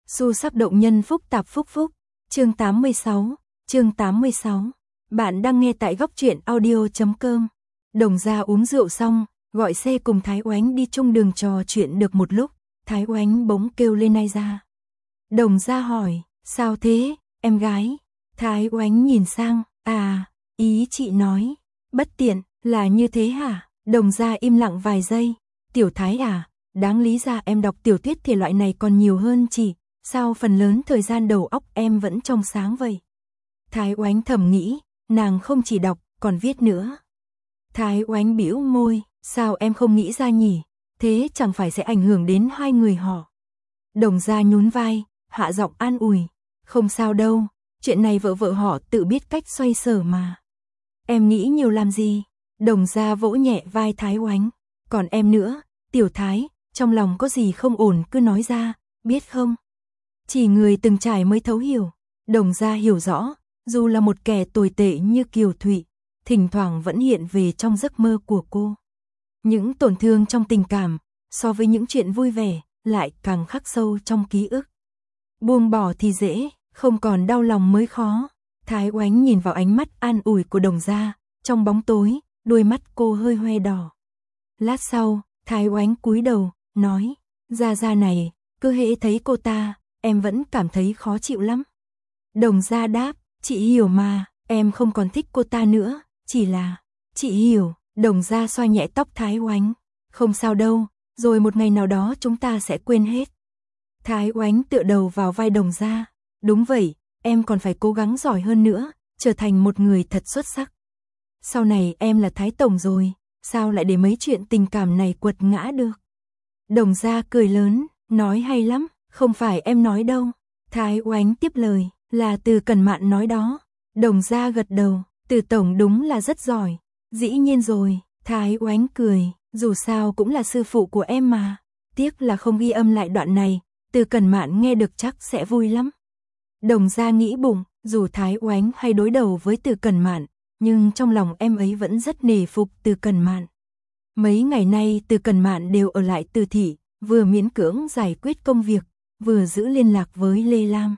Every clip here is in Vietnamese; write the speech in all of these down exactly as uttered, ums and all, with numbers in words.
Xu sắc động nhân phúc tạp phúc phúc. Chương tám mươi sáu. Chương tám mươi sáu. Bạn đang nghe tại góc truyện audio chấm com. Đồng Gia uống rượu xong, gọi xe cùng Thái Oánh đi chung đường trò chuyện được một lúc, Thái Oánh bỗng kêu lên ai ra. Đồng Gia hỏi, sao thế, em gái? Thái Oánh nhìn sang, à, ý chị nói, bất tiện, là như thế hả? Đồng Gia im lặng vài giây, Tiểu Thái à, đáng lý ra em đọc tiểu thuyết thể loại này còn nhiều hơn chị, sao phần lớn thời gian đầu óc em vẫn trong sáng vậy? Thái Oánh thầm nghĩ, nàng không chỉ đọc, còn viết nữa. Thái Oánh bĩu môi, sao em không nghĩ ra nhỉ? Thế chẳng phải sẽ ảnh hưởng đến hai người họ. Đồng Gia nhún vai, hạ giọng an ủi, không sao đâu, chuyện này vợ vợ họ tự biết cách xoay sở mà. Em nghĩ nhiều làm gì? Đồng Gia vỗ nhẹ vai Thái Oánh, còn em nữa, Tiểu Thái, trong lòng có gì không ổn cứ nói ra, biết không? Chỉ người từng trải mới thấu hiểu. Đồng Gia hiểu rõ, dù là một kẻ tồi tệ như Kiều Thụy, thỉnh thoảng vẫn hiện về trong giấc mơ của cô. Những tổn thương trong tình cảm, so với những chuyện vui vẻ, lại càng khắc sâu trong ký ức. Buông bỏ thì dễ, không còn đau lòng mới khó. Thái Oánh nhìn vào ánh mắt an ủi của Đồng Gia, trong bóng tối, đôi mắt cô hơi hoe đỏ. Lát sau, Thái Oánh cúi đầu, nói, Gia Gia này, cứ hễ thấy cô ta, em vẫn cảm thấy khó chịu lắm. Đồng Gia đáp, chị hiểu mà, em không còn thích cô ta nữa, chỉ là, chị hiểu. Đồng Gia xoa nhẹ tóc Thái Oánh, không sao đâu, rồi một ngày nào đó chúng ta sẽ quên hết. Thái Oánh tựa đầu vào vai Đồng Gia, đúng vậy, em còn phải cố gắng giỏi hơn nữa, trở thành một người thật xuất sắc. Sau này em là Thái Tổng rồi, sao lại để mấy chuyện tình cảm này quật ngã được? Đồng Gia cười lớn, nói hay lắm, không phải em nói đâu. Thái Oánh tiếp lời, là Từ Cẩn Mạn nói đó. Đồng Gia gật đầu, Từ Tổng đúng là rất giỏi. Dĩ nhiên rồi, Thái Oánh cười, dù sao cũng là sư phụ của em mà. Tiếc là không ghi âm lại đoạn này, Từ Cẩn Mạn nghe được chắc sẽ vui lắm. Đồng Gia nghĩ bụng, dù Thái Oánh hay đối đầu với Từ Cẩn Mạn, nhưng trong lòng em ấy vẫn rất nể phục Từ Cẩn Mạn. Mấy ngày nay Từ Cẩn Mạn đều ở lại Từ thị, vừa miễn cưỡng giải quyết công việc, vừa giữ liên lạc với Lê Lam.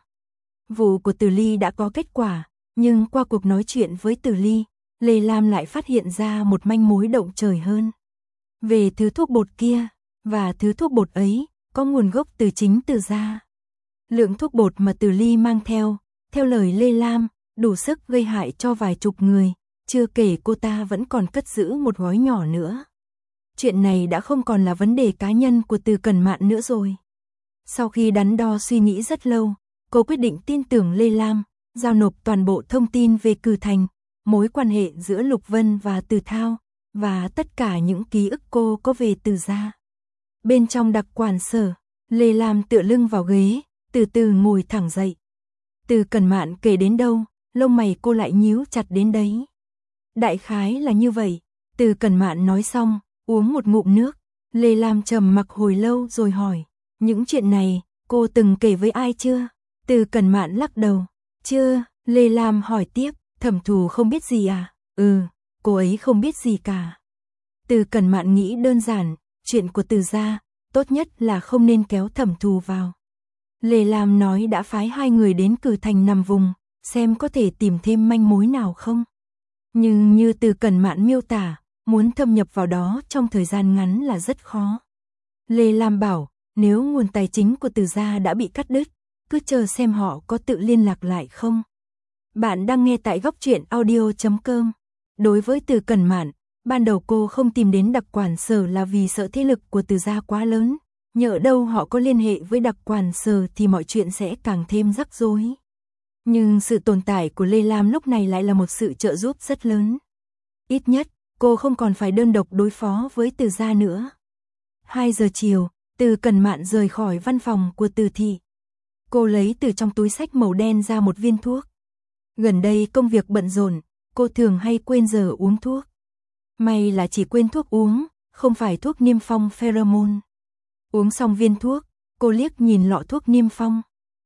Vụ của Từ Ly đã có kết quả, nhưng qua cuộc nói chuyện với Từ Ly, Lê Lam lại phát hiện ra một manh mối động trời hơn. Về thứ thuốc bột kia, và thứ thuốc bột ấy, có nguồn gốc từ chính Từ gia. Lượng thuốc bột mà Từ Ly mang theo, theo lời Lê Lam, đủ sức gây hại cho vài chục người, chưa kể cô ta vẫn còn cất giữ một gói nhỏ nữa. Chuyện này đã không còn là vấn đề cá nhân của Từ Cẩn Mạn nữa rồi. Sau khi đắn đo suy nghĩ rất lâu, cô quyết định tin tưởng Lê Lam, giao nộp toàn bộ thông tin về Cử Thành, mối quan hệ giữa Lục Vân và Từ Thao, và tất cả những ký ức cô có về Từ gia. Bên trong đặc quản sở, Lê Lam tựa lưng vào ghế, từ từ ngồi thẳng dậy. Từ Cẩn Mạn kể đến đâu, lông mày cô lại nhíu chặt đến đấy. Đại khái là như vậy, Từ Cẩn Mạn nói xong, uống một ngụm nước. Lê Lam trầm mặc hồi lâu rồi hỏi, những chuyện này, cô từng kể với ai chưa? Từ Cẩn Mạn lắc đầu, chưa. Lê Lam hỏi tiếp, Thẩm Thù không biết gì à? Ừ, cô ấy không biết gì cả. Từ Cẩn Mạn nghĩ đơn giản, chuyện của Từ gia, tốt nhất là không nên kéo Thẩm Thù vào. Lê Lam nói đã phái hai người đến Cử Thành nằm vùng, xem có thể tìm thêm manh mối nào không. Nhưng như Từ Cẩn Mạn miêu tả, muốn thâm nhập vào đó trong thời gian ngắn là rất khó. Lê Lam bảo, nếu nguồn tài chính của Từ gia đã bị cắt đứt, cứ chờ xem họ có tự liên lạc lại không. Bạn đang nghe tại góc truyện audio chấm com. Đối với Từ Cẩn Mạn, ban đầu cô không tìm đến đặc quản sở là vì sợ thế lực của Từ gia quá lớn. Nhỡ đâu họ có liên hệ với đặc quản sở thì mọi chuyện sẽ càng thêm rắc rối. Nhưng sự tồn tại của Lê Lam lúc này lại là một sự trợ giúp rất lớn. Ít nhất, cô không còn phải đơn độc đối phó với Từ gia nữa. hai giờ chiều, Từ Cẩn Mạn rời khỏi văn phòng của Từ thị. Cô lấy từ trong túi xách màu đen ra một viên thuốc. Gần đây công việc bận rộn, cô thường hay quên giờ uống thuốc. May là chỉ quên thuốc uống, không phải thuốc niêm phong pheromone. Uống xong viên thuốc, cô liếc nhìn lọ thuốc niêm phong.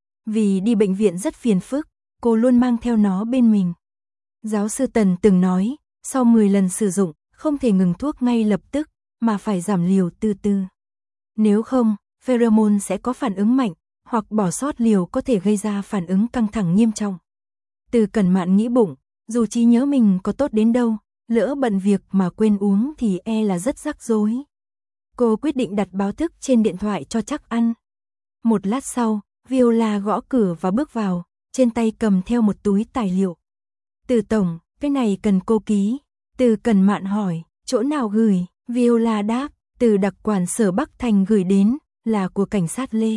Vì đi bệnh viện rất phiền phức, cô luôn mang theo nó bên mình. Giáo sư Tần từng nói, sau mười lần sử dụng, không thể ngừng thuốc ngay lập tức, mà phải giảm liều từ từ. Nếu không, pheromone sẽ có phản ứng mạnh, hoặc bỏ sót liều có thể gây ra phản ứng căng thẳng nghiêm trọng. Từ Cẩn Mạn nghĩ bụng, dù trí nhớ mình có tốt đến đâu, lỡ bận việc mà quên uống thì e là rất rắc rối. Cô quyết định đặt báo thức trên điện thoại cho chắc ăn. Một lát sau, Viola gõ cửa và bước vào, trên tay cầm theo một túi tài liệu. Từ tổng, cái này cần cô ký. Từ Cẩn Mạn hỏi, chỗ nào gửi? Viola đáp, từ đặc quản sở Bắc Thành gửi đến, là của cảnh sát Lê.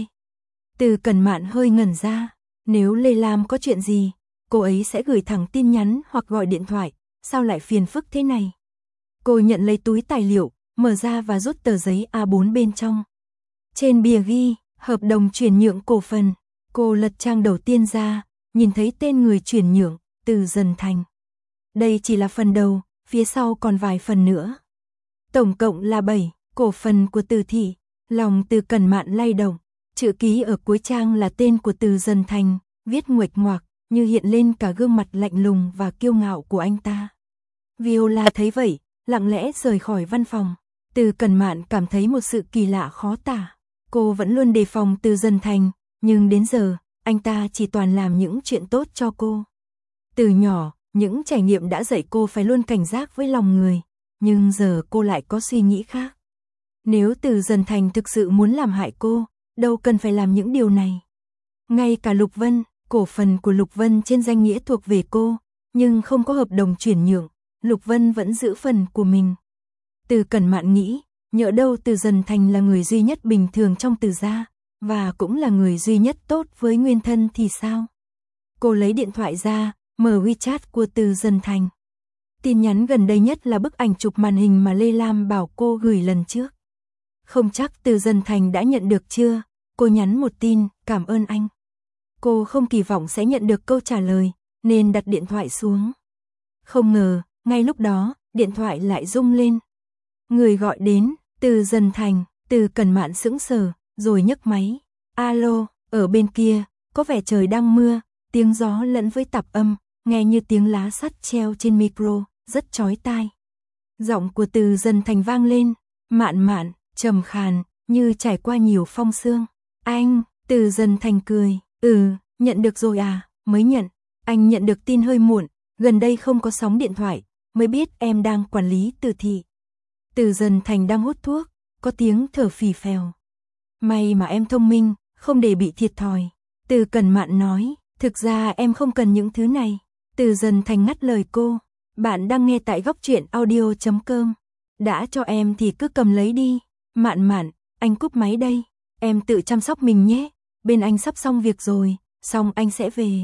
Từ Cẩn Mạn hơi ngẩn ra, nếu Lê Lam có chuyện gì, cô ấy sẽ gửi thẳng tin nhắn hoặc gọi điện thoại, sao lại phiền phức thế này? Cô nhận lấy túi tài liệu, mở ra và rút tờ giấy A bốn bên trong. Trên bìa ghi, hợp đồng chuyển nhượng cổ phần. Cô lật trang đầu tiên ra, nhìn thấy tên người chuyển nhượng, Từ Dần Thành. Đây chỉ là phần đầu, phía sau còn vài phần nữa. Tổng cộng là bảy, cổ phần của Từ thị. Lòng Từ Cẩn Mạn lay động, chữ ký ở cuối trang là tên của Từ Dần Thành, viết nguệch ngoạc, như hiện lên cả gương mặt lạnh lùng và kiêu ngạo của anh ta. Viola thấy vậy, lặng lẽ rời khỏi văn phòng. Từ Cẩn Mạn cảm thấy một sự kỳ lạ khó tả. Cô vẫn luôn đề phòng Từ Dần Thành, nhưng đến giờ, anh ta chỉ toàn làm những chuyện tốt cho cô. Từ nhỏ, những trải nghiệm đã dạy cô phải luôn cảnh giác với lòng người, nhưng giờ cô lại có suy nghĩ khác. Nếu Từ Dần Thành thực sự muốn làm hại cô, đâu cần phải làm những điều này. Ngay cả Lục Vân, cổ phần của Lục Vân trên danh nghĩa thuộc về cô, nhưng không có hợp đồng chuyển nhượng, Lục Vân vẫn giữ phần của mình. Từ Cẩn Mạn nghĩ, nhỡ đâu Từ Dần Thành là người duy nhất bình thường trong Từ gia, và cũng là người duy nhất tốt với Nguyên Thân thì sao? Cô lấy điện thoại ra, mở WeChat của Từ Dần Thành. Tin nhắn gần đây nhất là bức ảnh chụp màn hình mà Lê Lam bảo cô gửi lần trước. Không chắc Từ Dần Thành đã nhận được chưa? Cô nhắn một tin, cảm ơn anh. Cô không kỳ vọng sẽ nhận được câu trả lời, nên đặt điện thoại xuống. Không ngờ, ngay lúc đó, điện thoại lại rung lên. Người gọi đến, Từ Dần Thành. Từ Cẩn Mạn sững sờ, rồi nhấc máy. Alo, ở bên kia, có vẻ trời đang mưa, tiếng gió lẫn với tạp âm, nghe như tiếng lá sắt treo trên micro, rất chói tai. Giọng của Từ Dần Thành vang lên, mạn mạn, trầm khàn, như trải qua nhiều phong sương. Anh, Từ Dần Thành cười, ừ, nhận được rồi à, mới nhận. Anh nhận được tin hơi muộn, gần đây không có sóng điện thoại, mới biết em đang quản lý Từ thị. Từ Dần Thành đang hút thuốc, có tiếng thở phì phèo. May mà em thông minh, không để bị thiệt thòi. Từ Cẩn Mạn nói, thực ra em không cần những thứ này. Từ Dần Thành ngắt lời cô, bạn đang nghe tại góc truyện audio chấm com. Đã cho em thì cứ cầm lấy đi. Mạn Mạn, anh cúp máy đây. Em tự chăm sóc mình nhé. Bên anh sắp xong việc rồi, xong anh sẽ về.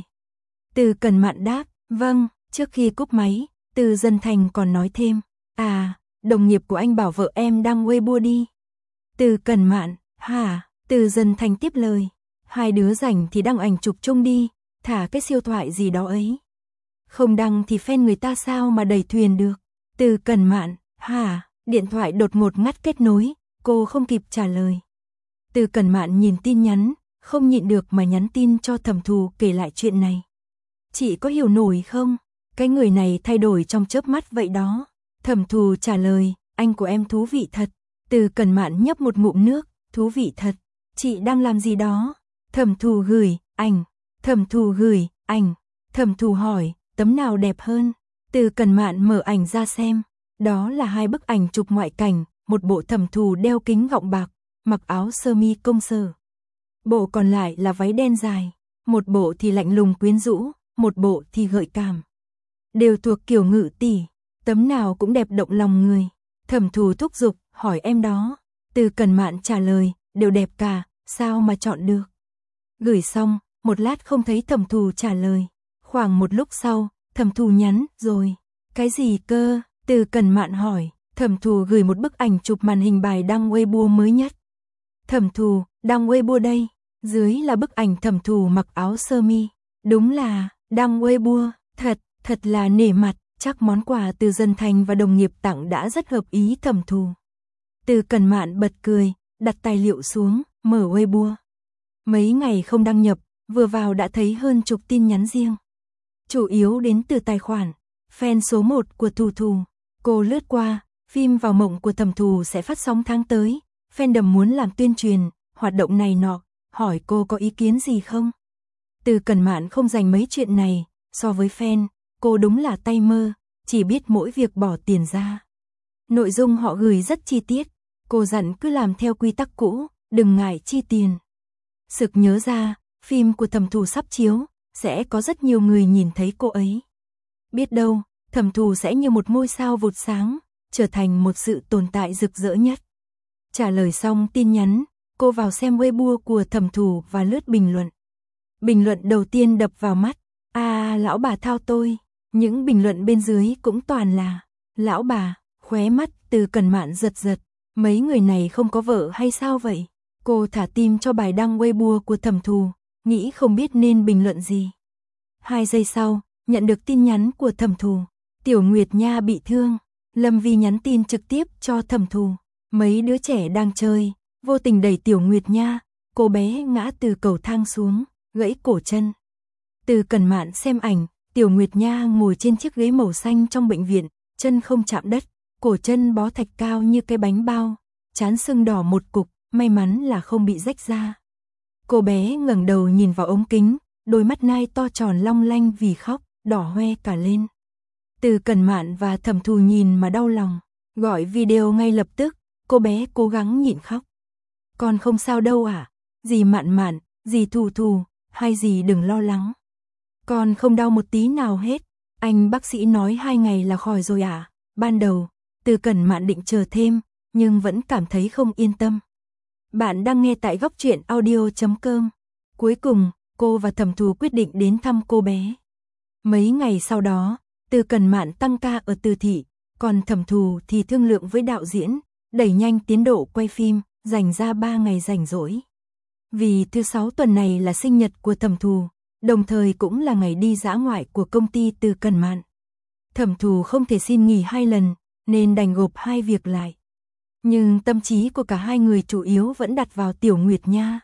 Từ Cẩn Mạn đáp, vâng. Trước khi cúp máy, Từ Dần Thành còn nói thêm, à, đồng nghiệp của anh bảo vợ em đang Weibo đi. Từ Cẩn Mạn, hả? Từ Dần Thành tiếp lời, hai đứa rảnh thì đăng ảnh chụp chung đi, thả cái siêu thoại gì đó ấy. Không đăng thì fan người ta sao mà đẩy thuyền được. Từ Cẩn Mạn, hả? Điện thoại đột ngột ngắt kết nối, cô không kịp trả lời. Từ Cẩn Mạn nhìn tin nhắn, không nhịn được mà nhắn tin cho Thẩm Thù kể lại chuyện này. Chị có hiểu nổi không? Cái người này thay đổi trong chớp mắt vậy đó. Thẩm Thù trả lời, anh của em thú vị thật. Từ Cẩn Mạn nhấp một ngụm nước, thú vị thật. Chị đang làm gì đó? Thẩm Thù gửi, ảnh. Thẩm Thù gửi, ảnh. Thẩm Thù hỏi, tấm nào đẹp hơn? Từ Cẩn Mạn mở ảnh ra xem. Đó là hai bức ảnh chụp ngoại cảnh, một bộ Thẩm Thù đeo kính gọng bạc, mặc áo sơ mi công sở. Bộ còn lại là váy đen dài, một bộ thì lạnh lùng quyến rũ, một bộ thì gợi cảm. Đều thuộc kiểu Ngự tỷ, tấm nào cũng đẹp động lòng người. Thẩm Thù thúc giục, hỏi em đó. Từ Cẩn Mạn trả lời, đều đẹp cả, sao mà chọn được. Gửi xong, một lát không thấy Thẩm Thù trả lời. Khoảng một lúc sau, Thẩm Thù nhắn, rồi. Cái gì cơ? Từ Cẩn Mạn hỏi. Thẩm Thù gửi một bức ảnh chụp màn hình bài đăng Weibo mới nhất. Thẩm Thù, đăng Weibo đây. Dưới là bức ảnh Thẩm Thù mặc áo sơ mi. Đúng là, đăng Weibo, thật, thật là nể mặt. Chắc món quà Từ Dần Thành và đồng nghiệp tặng đã rất hợp ý Thẩm Thù. Từ Cẩn Mạn bật cười, đặt tài liệu xuống, mở Weibo. Mấy ngày không đăng nhập, vừa vào đã thấy hơn chục tin nhắn riêng. Chủ yếu đến từ tài khoản fan số một của Thù Thù. Cô lướt qua, phim Vào Mộng của Thẩm Thù sẽ phát sóng tháng tới. Fandom muốn làm tuyên truyền, hoạt động này nọ, hỏi cô có ý kiến gì không. Từ Cẩn Mạn không dành mấy chuyện này, so với fan, cô đúng là tay mơ, chỉ biết mỗi việc bỏ tiền ra. Nội dung họ gửi rất chi tiết, cô dặn cứ làm theo quy tắc cũ, đừng ngại chi tiền. Sực nhớ ra, phim của Thẩm Thù sắp chiếu, sẽ có rất nhiều người nhìn thấy cô ấy. Biết đâu, Thẩm Thù sẽ như một ngôi sao vụt sáng, trở thành một sự tồn tại rực rỡ nhất. Trả lời xong tin nhắn, cô vào xem Weibo của Thẩm Thù và lướt bình luận. Bình luận đầu tiên đập vào mắt, à lão bà thao tôi. Những bình luận bên dưới cũng toàn là lão bà, khóe mắt Từ Cẩn Mạn giật giật. Mấy người này không có vợ hay sao vậy? Cô thả tim cho bài đăng Weibo của Thẩm Thù, nghĩ không biết nên bình luận gì. Hai giây sau, nhận được tin nhắn của Thẩm Thù. Tiểu Nguyệt Nha bị thương. Lâm Vi nhắn tin trực tiếp cho Thẩm Thù. Mấy đứa trẻ đang chơi, vô tình đẩy Tiểu Nguyệt Nha, cô bé ngã từ cầu thang xuống, gãy cổ chân. Từ Cẩn Mạn xem ảnh, Tiểu Nguyệt Nha ngồi trên chiếc ghế màu xanh trong bệnh viện, chân không chạm đất, cổ chân bó thạch cao như cái bánh bao, trán sưng đỏ một cục, may mắn là không bị rách ra. Cô bé ngẩng đầu nhìn vào ống kính, đôi mắt nai to tròn long lanh vì khóc, đỏ hoe cả lên. Từ Cẩn Mạn và Thẩm Thù nhìn mà đau lòng, gọi video ngay lập tức, cô bé cố gắng nhịn khóc. Con không sao đâu à? Dì Mạn Mạn, dì Thù Thù, hai dì đừng lo lắng. Con không đau một tí nào hết, anh bác sĩ nói hai ngày là khỏi rồi à? Ban đầu, Từ Cẩn Mạn định chờ thêm, nhưng vẫn cảm thấy không yên tâm. Bạn đang nghe tại góc truyện audio chấm com. Cuối cùng, cô và Thẩm Thù quyết định đến thăm cô bé. Mấy ngày sau đó, Từ Cẩn Mạn tăng ca ở Từ thị, còn Thẩm Thù thì thương lượng với đạo diễn, đẩy nhanh tiến độ quay phim, dành ra ba ngày rảnh rỗi. Vì thứ sáu tuần này là sinh nhật của Thẩm Thù, đồng thời cũng là ngày đi dã ngoại của công ty Từ Cẩn Mạn. Thẩm Thù không thể xin nghỉ hai lần, nên đành gộp hai việc lại. Nhưng tâm trí của cả hai người chủ yếu vẫn đặt vào Tiểu Nguyệt Nha.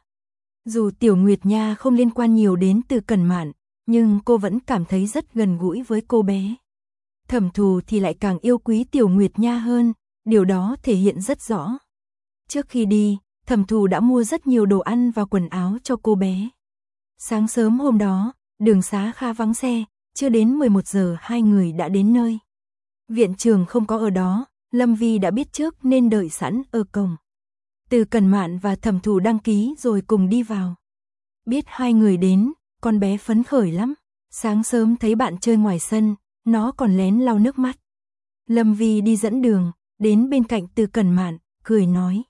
Dù Tiểu Nguyệt Nha không liên quan nhiều đến Từ Cẩn Mạn, nhưng cô vẫn cảm thấy rất gần gũi với cô bé. Thẩm Thù thì lại càng yêu quý Tiểu Nguyệt Nha hơn, điều đó thể hiện rất rõ. Trước khi đi, Thẩm Thù đã mua rất nhiều đồ ăn và quần áo cho cô bé. Sáng sớm hôm đó, đường xá khá vắng xe, chưa đến mười một giờ hai người đã đến nơi. Viện trưởng không có ở đó, Lâm Vi đã biết trước nên đợi sẵn ở cổng. Từ Cẩn Mạn và Thẩm Thù đăng ký rồi cùng đi vào. Biết hai người đến, con bé phấn khởi lắm. Sáng sớm thấy bạn chơi ngoài sân, nó còn lén lau nước mắt. Lâm Vi đi dẫn đường, đến bên cạnh Từ Cẩn Mạn, cười nói.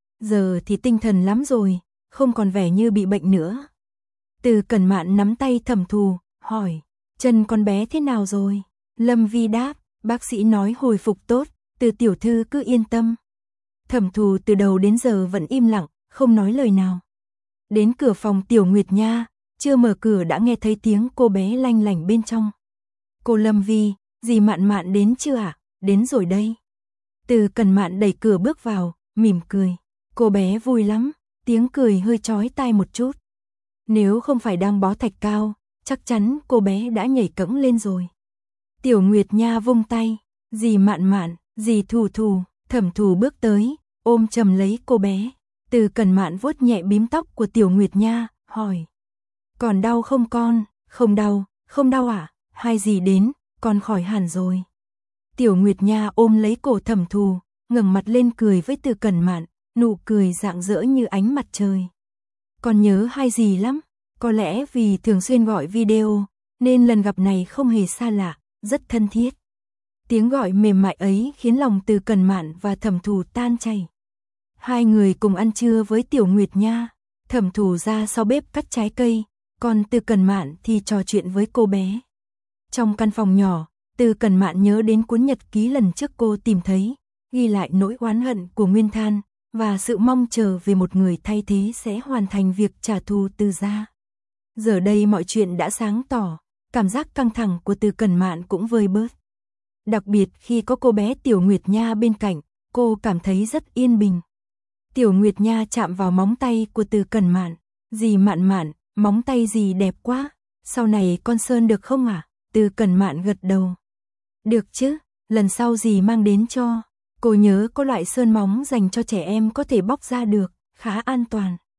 Giờ thì tinh thần lắm rồi, không còn vẻ như bị bệnh nữa. Từ Cẩn Mạn nắm tay Thẩm Thù, hỏi, chân con bé thế nào rồi? Lâm Vi đáp, bác sĩ nói hồi phục tốt, Từ tiểu thư cứ yên tâm. Thẩm Thù từ đầu đến giờ vẫn im lặng, không nói lời nào. Đến cửa phòng Tiểu Nguyệt Nha, chưa mở cửa đã nghe thấy tiếng cô bé lanh lảnh bên trong. Cô Lâm Vi, dì Mạn Mạn đến chưa ạ? À? Đến rồi đây. Từ Cẩn Mạn đẩy cửa bước vào, mỉm cười. Cô bé vui lắm, tiếng cười hơi chói tai một chút. Nếu không phải đang bó thạch cao, chắc chắn cô bé đã nhảy cẫng lên rồi. Tiểu Nguyệt Nha vung tay, dì Mạn Mạn, dì Thù Thù, Thẩm Thù bước tới, ôm chầm lấy cô bé. Từ Cẩn Mạn vuốt nhẹ bím tóc của Tiểu Nguyệt Nha, hỏi. Còn đau không con? Không đau, không đau à? Hai dì đến, con khỏi hẳn rồi. Tiểu Nguyệt Nha ôm lấy cổ Thẩm Thù, ngẩng mặt lên cười với Từ Cẩn Mạn, nụ cười rạng rỡ như ánh mặt trời. Con nhớ hai dì lắm, có lẽ vì thường xuyên gọi video, nên lần gặp này không hề xa lạ, rất thân thiết. Tiếng gọi mềm mại ấy khiến lòng Từ Cẩn Mạn và Thẩm Thù tan chảy. Hai người cùng ăn trưa với Tiểu Nguyệt Nha, Thẩm Thù ra sau bếp cắt trái cây, còn Từ Cẩn Mạn thì trò chuyện với cô bé. Trong căn phòng nhỏ, Từ Cẩn Mạn nhớ đến cuốn nhật ký lần trước cô tìm thấy, ghi lại nỗi oán hận của Nguyên Than và sự mong chờ về một người thay thế sẽ hoàn thành việc trả thù Từ gia. Giờ đây mọi chuyện đã sáng tỏ, cảm giác căng thẳng của Từ Cẩn Mạn cũng vơi bớt. Đặc biệt khi có cô bé Tiểu Nguyệt Nha bên cạnh, cô cảm thấy rất yên bình. Tiểu Nguyệt Nha chạm vào móng tay của Từ Cẩn Mạn, dì Mạn Mạn, móng tay dì đẹp quá, sau này con sơn được không ạ? À? Từ Cẩn Mạn gật đầu. Được chứ, lần sau dì mang đến cho. Cô nhớ có loại sơn móng dành cho trẻ em có thể bóc ra được, khá an toàn.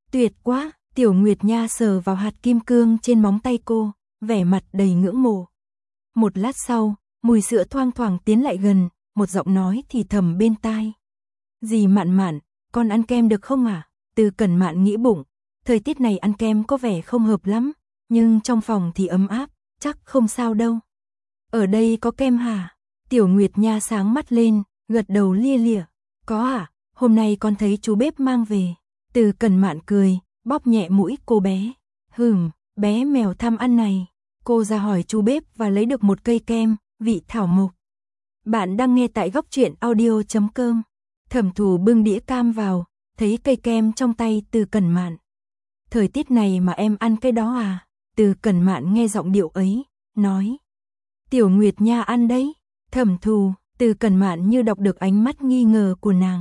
Tuyệt quá, Tiểu Nguyệt Nha sờ vào hạt kim cương trên móng tay cô, vẻ mặt đầy ngưỡng mộ. Một lát sau, mùi sữa thoang thoảng tiến lại gần, một giọng nói thì thầm bên tai. Dì Mạn Mạn, con ăn kem được không à? Từ Cẩn Mạn nghĩ bụng, thời tiết này ăn kem có vẻ không hợp lắm, nhưng trong phòng thì ấm áp, chắc không sao đâu. Ở đây có kem hả? Tiểu Nguyệt Nha sáng mắt lên, gật đầu lia lịa. Có à, hôm nay con thấy chú bếp mang về. Từ Cẩn Mạn cười, bóp nhẹ mũi cô bé. Hừm, bé mèo tham ăn này. Cô ra hỏi chú bếp và lấy được một cây kem, vị thảo mộc. Bạn đang nghe tại góc truyện audio chấm com. Thẩm Thù bưng đĩa cam vào, thấy cây kem trong tay Từ Cẩn Mạn. Thời tiết này mà em ăn cái đó à? Từ Cẩn Mạn nghe giọng điệu ấy, nói. Tiểu Nguyệt Nha ăn đấy. Thẩm Thù, Từ Cẩn Mạn như đọc được ánh mắt nghi ngờ của nàng.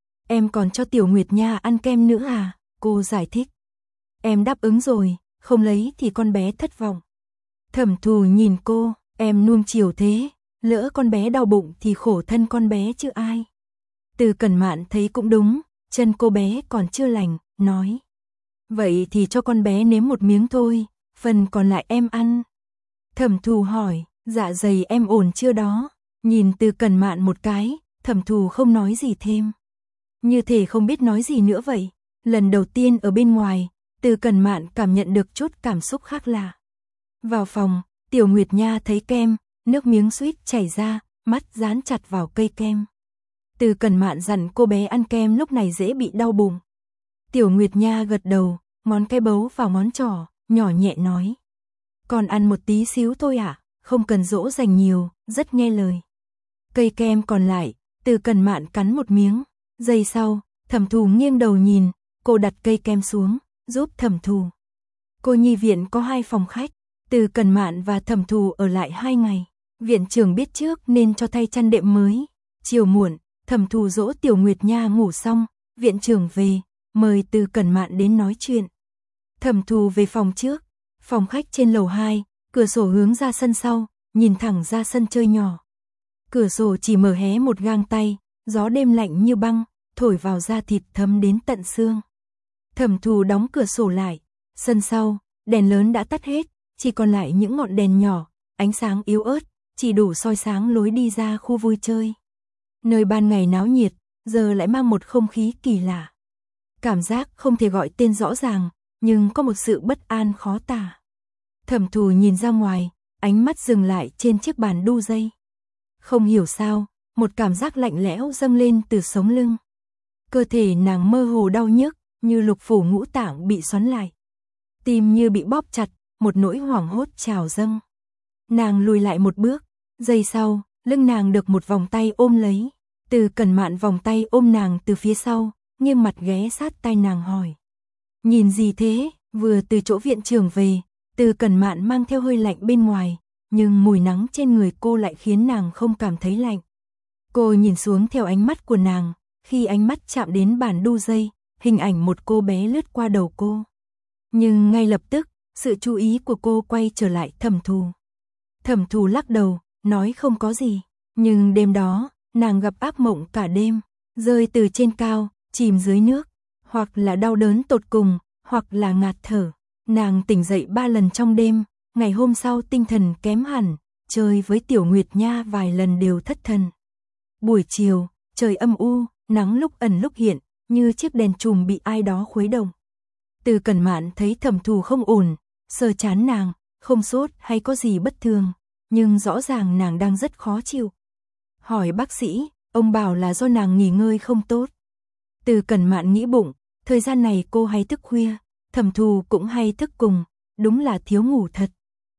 Em còn cho Tiểu Nguyệt Nha ăn kem nữa à? Cô giải thích. Em đáp ứng rồi, không lấy thì con bé thất vọng. Thẩm Thù nhìn cô, em nuông chiều thế, lỡ con bé đau bụng thì khổ thân con bé chứ ai. Từ Cẩn Mạn thấy cũng đúng, chân cô bé còn chưa lành, nói. Vậy thì cho con bé nếm một miếng thôi, phần còn lại em ăn. Thẩm Thù hỏi, dạ dày em ổn chưa đó? Nhìn Từ Cẩn Mạn một cái, Thẩm Thù không nói gì thêm. Như thể không biết nói gì nữa vậy. Lần đầu tiên ở bên ngoài, Từ Cẩn Mạn cảm nhận được chút cảm xúc khác lạ. Vào phòng, Tiểu Nguyệt Nha thấy kem, nước miếng suýt chảy ra, mắt dán chặt vào cây kem. Từ Cẩn Mạn dặn cô bé ăn kem lúc này dễ bị đau bụng. Tiểu Nguyệt Nha gật đầu, ngón cái bấu vào ngón trỏ, nhỏ nhẹ nói. Còn ăn một tí xíu thôi à, không cần dỗ dành nhiều, rất nghe lời. Cây kem còn lại, Từ Cẩn Mạn cắn một miếng. Giây sau, Thẩm Thù nghiêng đầu nhìn, cô đặt cây kem xuống, giúp Thẩm Thù. Cô nhi viện có hai phòng khách, Từ Cẩn Mạn và Thẩm Thù ở lại hai ngày. Viện trưởng biết trước nên cho thay chăn đệm mới. Chiều muộn, Thẩm Thù dỗ Tiểu Nguyệt Nha ngủ xong, viện trưởng về, mời Từ Cẩn Mạn đến nói chuyện. Thẩm Thù về phòng trước, phòng khách trên lầu hai, cửa sổ hướng ra sân sau, nhìn thẳng ra sân chơi nhỏ. Cửa sổ chỉ mở hé một gang tay, gió đêm lạnh như băng, thổi vào da thịt thấm đến tận xương. Thẩm Thù đóng cửa sổ lại, sân sau, đèn lớn đã tắt hết, chỉ còn lại những ngọn đèn nhỏ, ánh sáng yếu ớt, chỉ đủ soi sáng lối đi ra khu vui chơi. Nơi ban ngày náo nhiệt, giờ lại mang một không khí kỳ lạ. Cảm giác không thể gọi tên rõ ràng, nhưng có một sự bất an khó tả. Thẩm Thù nhìn ra ngoài, ánh mắt dừng lại trên chiếc bàn đu dây. Không hiểu sao, một cảm giác lạnh lẽo dâng lên từ sống lưng. Cơ thể nàng mơ hồ đau nhức, như lục phủ ngũ tạng bị xoắn lại. Tim như bị bóp chặt, một nỗi hoảng hốt trào dâng. Nàng lùi lại một bước, giây sau, lưng nàng được một vòng tay ôm lấy. Từ Cẩn Mạn vòng tay ôm nàng từ phía sau, nghiêng mặt ghé sát tai nàng hỏi. Nhìn gì thế? Vừa từ chỗ viện trưởng về, Từ Cẩn Mạn mang theo hơi lạnh bên ngoài, nhưng mùi nắng trên người cô lại khiến nàng không cảm thấy lạnh. Cô nhìn xuống theo ánh mắt của nàng, khi ánh mắt chạm đến bàn đu dây, hình ảnh một cô bé lướt qua đầu cô. Nhưng ngay lập tức, sự chú ý của cô quay trở lại Thẩm Thù. Thẩm Thù lắc đầu, nói không có gì, nhưng đêm đó, nàng gặp ác mộng cả đêm, rơi từ trên cao, chìm dưới nước, hoặc là đau đớn tột cùng, hoặc là ngạt thở. Nàng tỉnh dậy ba lần trong đêm, ngày hôm sau tinh thần kém hẳn, chơi với Tiểu Nguyệt Nha vài lần đều thất thần. Buổi chiều, trời âm u, nắng lúc ẩn lúc hiện, như chiếc đèn chùm bị ai đó khuấy động. Từ Cẩn Mạn thấy Thẩm Thù không ổn, sờ trán nàng, không sốt hay có gì bất thường, nhưng rõ ràng nàng đang rất khó chịu. Hỏi bác sĩ, ông bảo là do nàng nghỉ ngơi không tốt. Từ Cẩn Mạn nghĩ bụng, thời gian này cô hay thức khuya, Thẩm Thù cũng hay thức cùng, đúng là thiếu ngủ thật.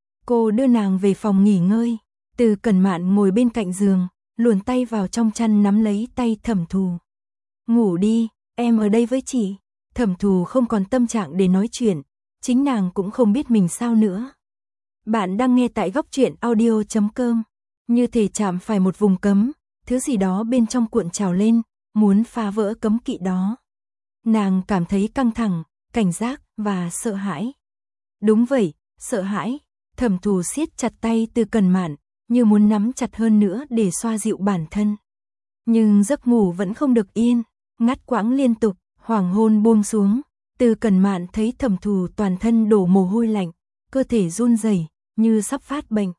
Cô đưa nàng về phòng nghỉ ngơi, Từ Cẩn Mạn ngồi bên cạnh giường, luồn tay vào trong chăn nắm lấy tay Thẩm Thù. Ngủ đi, em ở đây với chị. Thẩm Thù không còn tâm trạng để nói chuyện, chính nàng cũng không biết mình sao nữa. Bạn đang nghe tại góc truyện audio chấm com. Như thể chạm phải một vùng cấm, thứ gì đó bên trong cuộn trào lên, muốn phá vỡ cấm kỵ đó. Nàng cảm thấy căng thẳng, cảnh giác và sợ hãi. Đúng vậy, sợ hãi. Thẩm Thù siết chặt tay Từ Cẩn Mạn, như muốn nắm chặt hơn nữa để xoa dịu bản thân. Nhưng giấc ngủ vẫn không được yên, ngắt quãng liên tục, hoàng hôn buông xuống. Từ Cẩn Mạn thấy Thẩm Thù toàn thân đổ mồ hôi lạnh, cơ thể run rẩy như sắp phát bệnh.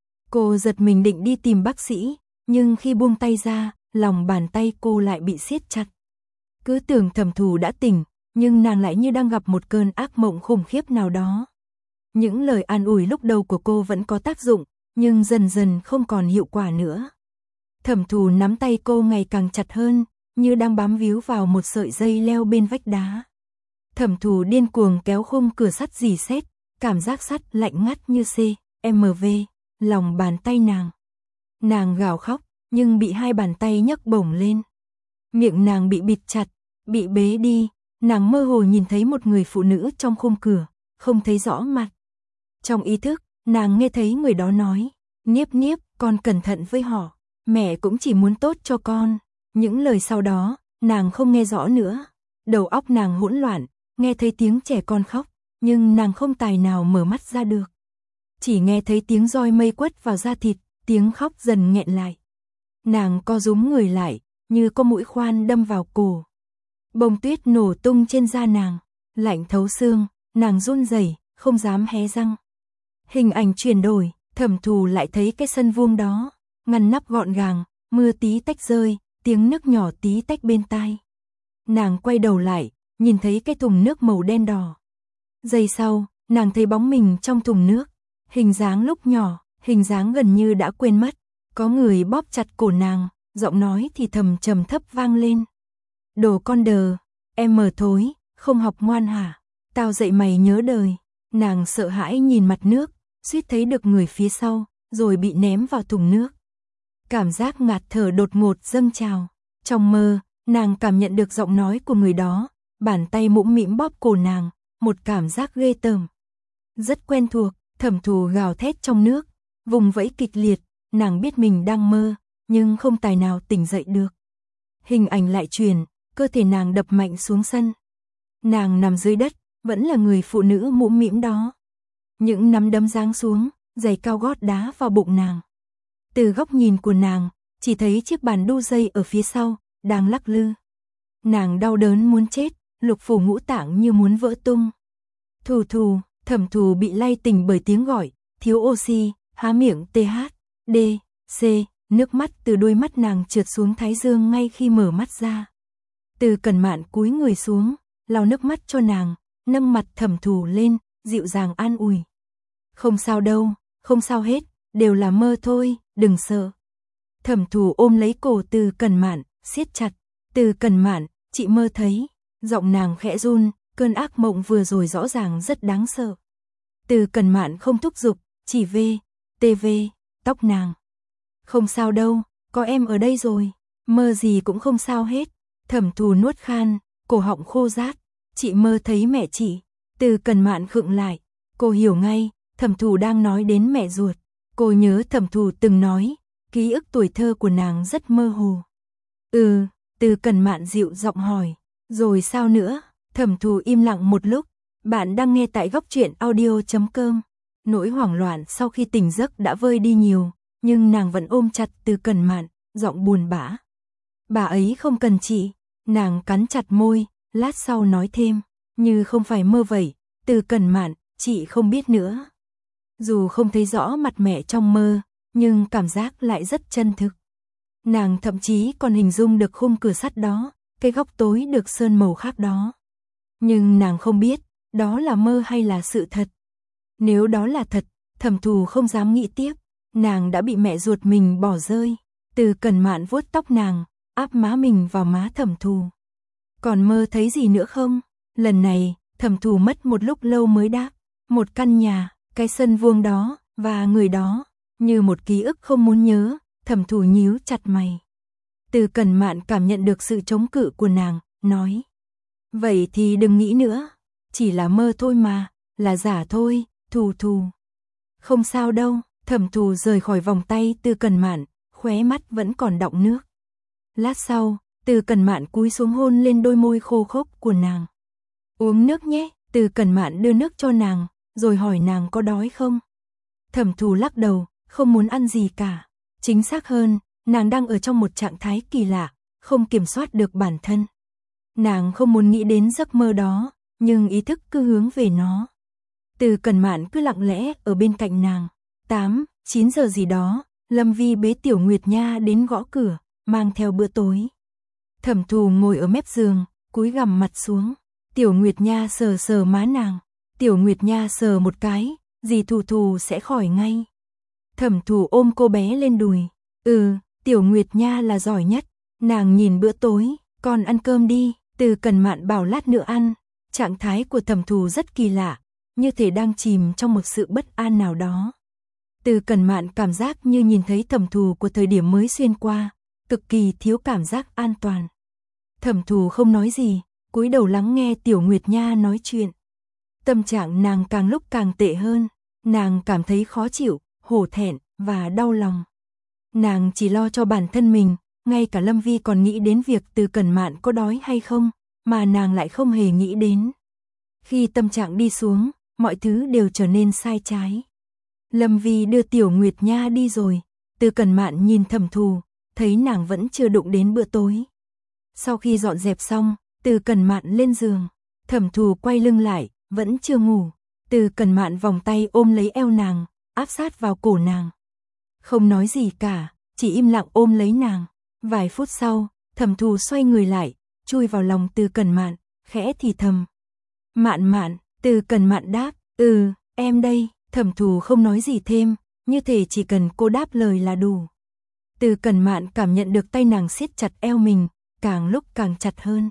Cô giật mình định đi tìm bác sĩ, nhưng khi buông tay ra, lòng bàn tay cô lại bị siết chặt. Cứ tưởng Thẩm Thù đã tỉnh, nhưng nàng lại như đang gặp một cơn ác mộng khủng khiếp nào đó. Những lời an ủi lúc đầu của cô vẫn có tác dụng, nhưng dần dần không còn hiệu quả nữa. Thẩm Thù nắm tay cô ngày càng chặt hơn, như đang bám víu vào một sợi dây leo bên vách đá. Thẩm Thù điên cuồng kéo khung cửa sắt rỉ sét, cảm giác sắt lạnh ngắt như xê em vê, lòng bàn tay nàng. Nàng gào khóc, nhưng bị hai bàn tay nhấc bổng lên. Miệng nàng bị bịt chặt, bị bế đi, nàng mơ hồ nhìn thấy một người phụ nữ trong khung cửa, không thấy rõ mặt. Trong ý thức, nàng nghe thấy người đó nói, Niếp Niếp, con cẩn thận với họ, mẹ cũng chỉ muốn tốt cho con. Những lời sau đó, nàng không nghe rõ nữa. Đầu óc nàng hỗn loạn, nghe thấy tiếng trẻ con khóc, nhưng nàng không tài nào mở mắt ra được. Chỉ nghe thấy tiếng roi mây quất vào da thịt, tiếng khóc dần nghẹn lại. Nàng co rúm người lại, như có mũi khoan đâm vào cổ. Bông tuyết nổ tung trên da nàng, lạnh thấu xương, nàng run rẩy, không dám hé răng. Hình ảnh chuyển đổi, Thẩm Thù lại thấy cái sân vuông đó, ngăn nắp gọn gàng, mưa tí tách rơi, tiếng nước nhỏ tí tách bên tai. Nàng quay đầu lại, nhìn thấy cái thùng nước màu đen đỏ. Giây sau, nàng thấy bóng mình trong thùng nước, hình dáng lúc nhỏ, hình dáng gần như đã quên mất. Có người bóp chặt cổ nàng, giọng nói thì thầm trầm thấp vang lên. Đồ con đờ, em mờ thối, không học ngoan hả? Tao dạy mày nhớ đời. Nàng sợ hãi nhìn mặt nước, suýt thấy được người phía sau, rồi bị ném vào thùng nước. Cảm giác ngạt thở đột ngột dâng trào. Trong mơ, nàng cảm nhận được giọng nói của người đó, bàn tay mũm mĩm bóp cổ nàng, một cảm giác ghê tởm. Rất quen thuộc, Thẩm Thù gào thét trong nước, vùng vẫy kịch liệt, nàng biết mình đang mơ, nhưng không tài nào tỉnh dậy được. Hình ảnh lại truyền, cơ thể nàng đập mạnh xuống sân. Nàng nằm dưới đất, vẫn là người phụ nữ mũm mĩm đó. Những nắm đấm giáng xuống, giày cao gót đá vào bụng nàng. Từ góc nhìn của nàng, chỉ thấy chiếc bàn đu dây ở phía sau, đang lắc lư. Nàng đau đớn muốn chết, lục phủ ngũ tạng như muốn vỡ tung. Thù Thù, Thẩm Thù bị lay tỉnh bởi tiếng gọi, thiếu oxy, há miệng tê hát, đê, xê, nước mắt từ đôi mắt nàng trượt xuống thái dương ngay khi mở mắt ra. Từ Cẩn Mạn cúi người xuống, lau nước mắt cho nàng, nâng mặt Thẩm Thù lên, dịu dàng an ủi. Không sao đâu, không sao hết, đều là mơ thôi, đừng sợ. Thẩm Thù ôm lấy cổ Từ Cẩn Mạn, siết chặt. Từ Cẩn Mạn, chị mơ thấy. Giọng nàng khẽ run, cơn ác mộng vừa rồi rõ ràng rất đáng sợ. Từ Cẩn Mạn không thúc giục, chỉ vê, tê vê, tóc nàng. Không sao đâu, có em ở đây rồi, mơ gì cũng không sao hết. Thẩm Thù nuốt khan, cổ họng khô rát, chị mơ thấy mẹ chị. Từ Cẩn Mạn khựng lại, cô hiểu ngay, Thẩm Thù đang nói đến mẹ ruột. Cô nhớ Thẩm Thù từng nói, ký ức tuổi thơ của nàng rất mơ hồ. Ừ, Từ Cẩn Mạn dịu giọng hỏi, rồi sao nữa? Thẩm Thù im lặng một lúc. Bạn đang nghe tại góc truyện audio chấm com. Nỗi hoảng loạn sau khi tỉnh giấc đã vơi đi nhiều, nhưng nàng vẫn ôm chặt Từ Cẩn Mạn, giọng buồn bã. Bà ấy không cần chị. Nàng cắn chặt môi, lát sau nói thêm, như không phải mơ vậy, Từ Cẩn Mạn, chị không biết nữa. Dù không thấy rõ mặt mẹ trong mơ, nhưng cảm giác lại rất chân thực. Nàng thậm chí còn hình dung được khung cửa sắt đó, cái góc tối được sơn màu khác đó. Nhưng nàng không biết, đó là mơ hay là sự thật. Nếu đó là thật, Thẩm Thù không dám nghĩ tiếp, nàng đã bị mẹ ruột mình bỏ rơi. Từ Cẩn Mạn vuốt tóc nàng, áp má mình vào má Thẩm Thù. Còn mơ thấy gì nữa không? Lần này, Thẩm Thù mất một lúc lâu mới đáp. Một căn nhà, cái sân vuông đó, và người đó, như một ký ức không muốn nhớ. Thẩm Thù nhíu chặt mày. Từ Cẩn Mạn cảm nhận được sự chống cự của nàng, nói. Vậy thì đừng nghĩ nữa, chỉ là mơ thôi mà, là giả thôi, Thù Thù. Không sao đâu, Thẩm Thù rời khỏi vòng tay Từ Cẩn Mạn, khóe mắt vẫn còn đọng nước. Lát sau, Từ Cẩn Mạn cúi xuống hôn lên đôi môi khô khốc của nàng. Uống nước nhé, Từ Cẩn Mạn đưa nước cho nàng, rồi hỏi nàng có đói không. Thẩm Thù lắc đầu, không muốn ăn gì cả. Chính xác hơn, nàng đang ở trong một trạng thái kỳ lạ, không kiểm soát được bản thân. Nàng không muốn nghĩ đến giấc mơ đó, nhưng ý thức cứ hướng về nó. Từ Cẩn Mạn cứ lặng lẽ ở bên cạnh nàng. tám, chín giờ gì đó, Lâm Vi bế Tiểu Nguyệt Nha đến gõ cửa, mang theo bữa tối. Thẩm Thù ngồi ở mép giường, cúi gằm mặt xuống. Tiểu Nguyệt Nha sờ sờ má nàng. Tiểu Nguyệt Nha sờ một cái, dì Thù Thù sẽ khỏi ngay. Thẩm Thù ôm cô bé lên đùi. Ừ, Tiểu Nguyệt Nha là giỏi nhất. Nàng nhìn bữa tối, con ăn cơm đi. Từ Cẩn Mạn bảo lát nữa ăn. Trạng thái của Thẩm Thù rất kỳ lạ, như thể đang chìm trong một sự bất an nào đó. Từ Cẩn Mạn cảm giác như nhìn thấy Thẩm Thù của thời điểm mới xuyên qua, cực kỳ thiếu cảm giác an toàn. Thẩm Thù không nói gì, cúi đầu lắng nghe Tiểu Nguyệt Nha nói chuyện. Tâm trạng nàng càng lúc càng tệ hơn, nàng cảm thấy khó chịu, hổ thẹn và đau lòng. Nàng chỉ lo cho bản thân mình, ngay cả Lâm Vi còn nghĩ đến việc Từ Cẩn Mạn có đói hay không, mà nàng lại không hề nghĩ đến. Khi tâm trạng đi xuống, mọi thứ đều trở nên sai trái. Lâm Vi đưa Tiểu Nguyệt Nha đi rồi, Từ Cẩn Mạn nhìn Thẩm Thù, thấy nàng vẫn chưa đụng đến bữa tối. Sau khi dọn dẹp xong, Từ Cẩn Mạn lên giường, Thẩm Thù quay lưng lại, vẫn chưa ngủ. Từ Cẩn Mạn vòng tay ôm lấy eo nàng, áp sát vào cổ nàng. Không nói gì cả, chỉ im lặng ôm lấy nàng. Vài phút sau, Thẩm Thù xoay người lại, chui vào lòng Từ Cẩn Mạn, khẽ thì thầm. Mạn Mạn, Từ Cẩn Mạn đáp, ừ, em đây. Thẩm Thù không nói gì thêm, như thể chỉ cần cô đáp lời là đủ. Từ Cẩn Mạn cảm nhận được tay nàng siết chặt eo mình, càng lúc càng chặt hơn.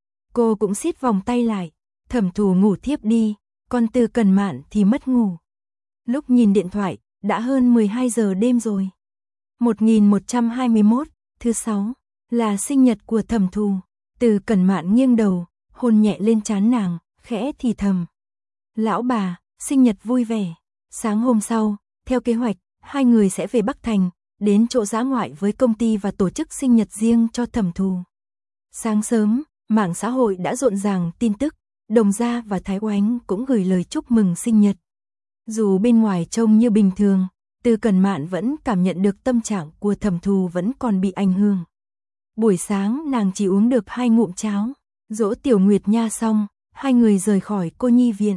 Cô cũng siết vòng tay lại. Thẩm Thù ngủ thiếp đi, còn Từ Cẩn Mạn thì mất ngủ. Lúc nhìn điện thoại, đã hơn mười hai giờ đêm rồi. một nghìn một trăm hai mươi mốt, thứ sáu, là sinh nhật của Thẩm Thù. Từ Cẩn Mạn nghiêng đầu, hôn nhẹ lên trán nàng, khẽ thì thầm. Lão bà, sinh nhật vui vẻ. Sáng hôm sau, theo kế hoạch, hai người sẽ về Bắc Thành, đến chỗ dã ngoại với công ty và tổ chức sinh nhật riêng cho Thẩm Thù. Sáng sớm, mạng xã hội đã rộn ràng tin tức, Đồng Gia và Thái Oánh cũng gửi lời chúc mừng sinh nhật. Dù bên ngoài trông như bình thường, Từ Cẩn Mạn vẫn cảm nhận được tâm trạng của Thẩm Thù vẫn còn bị ảnh hưởng. Buổi sáng nàng chỉ uống được hai ngụm cháo, dỗ Tiểu Nguyệt Nha xong, hai người rời khỏi cô nhi viện.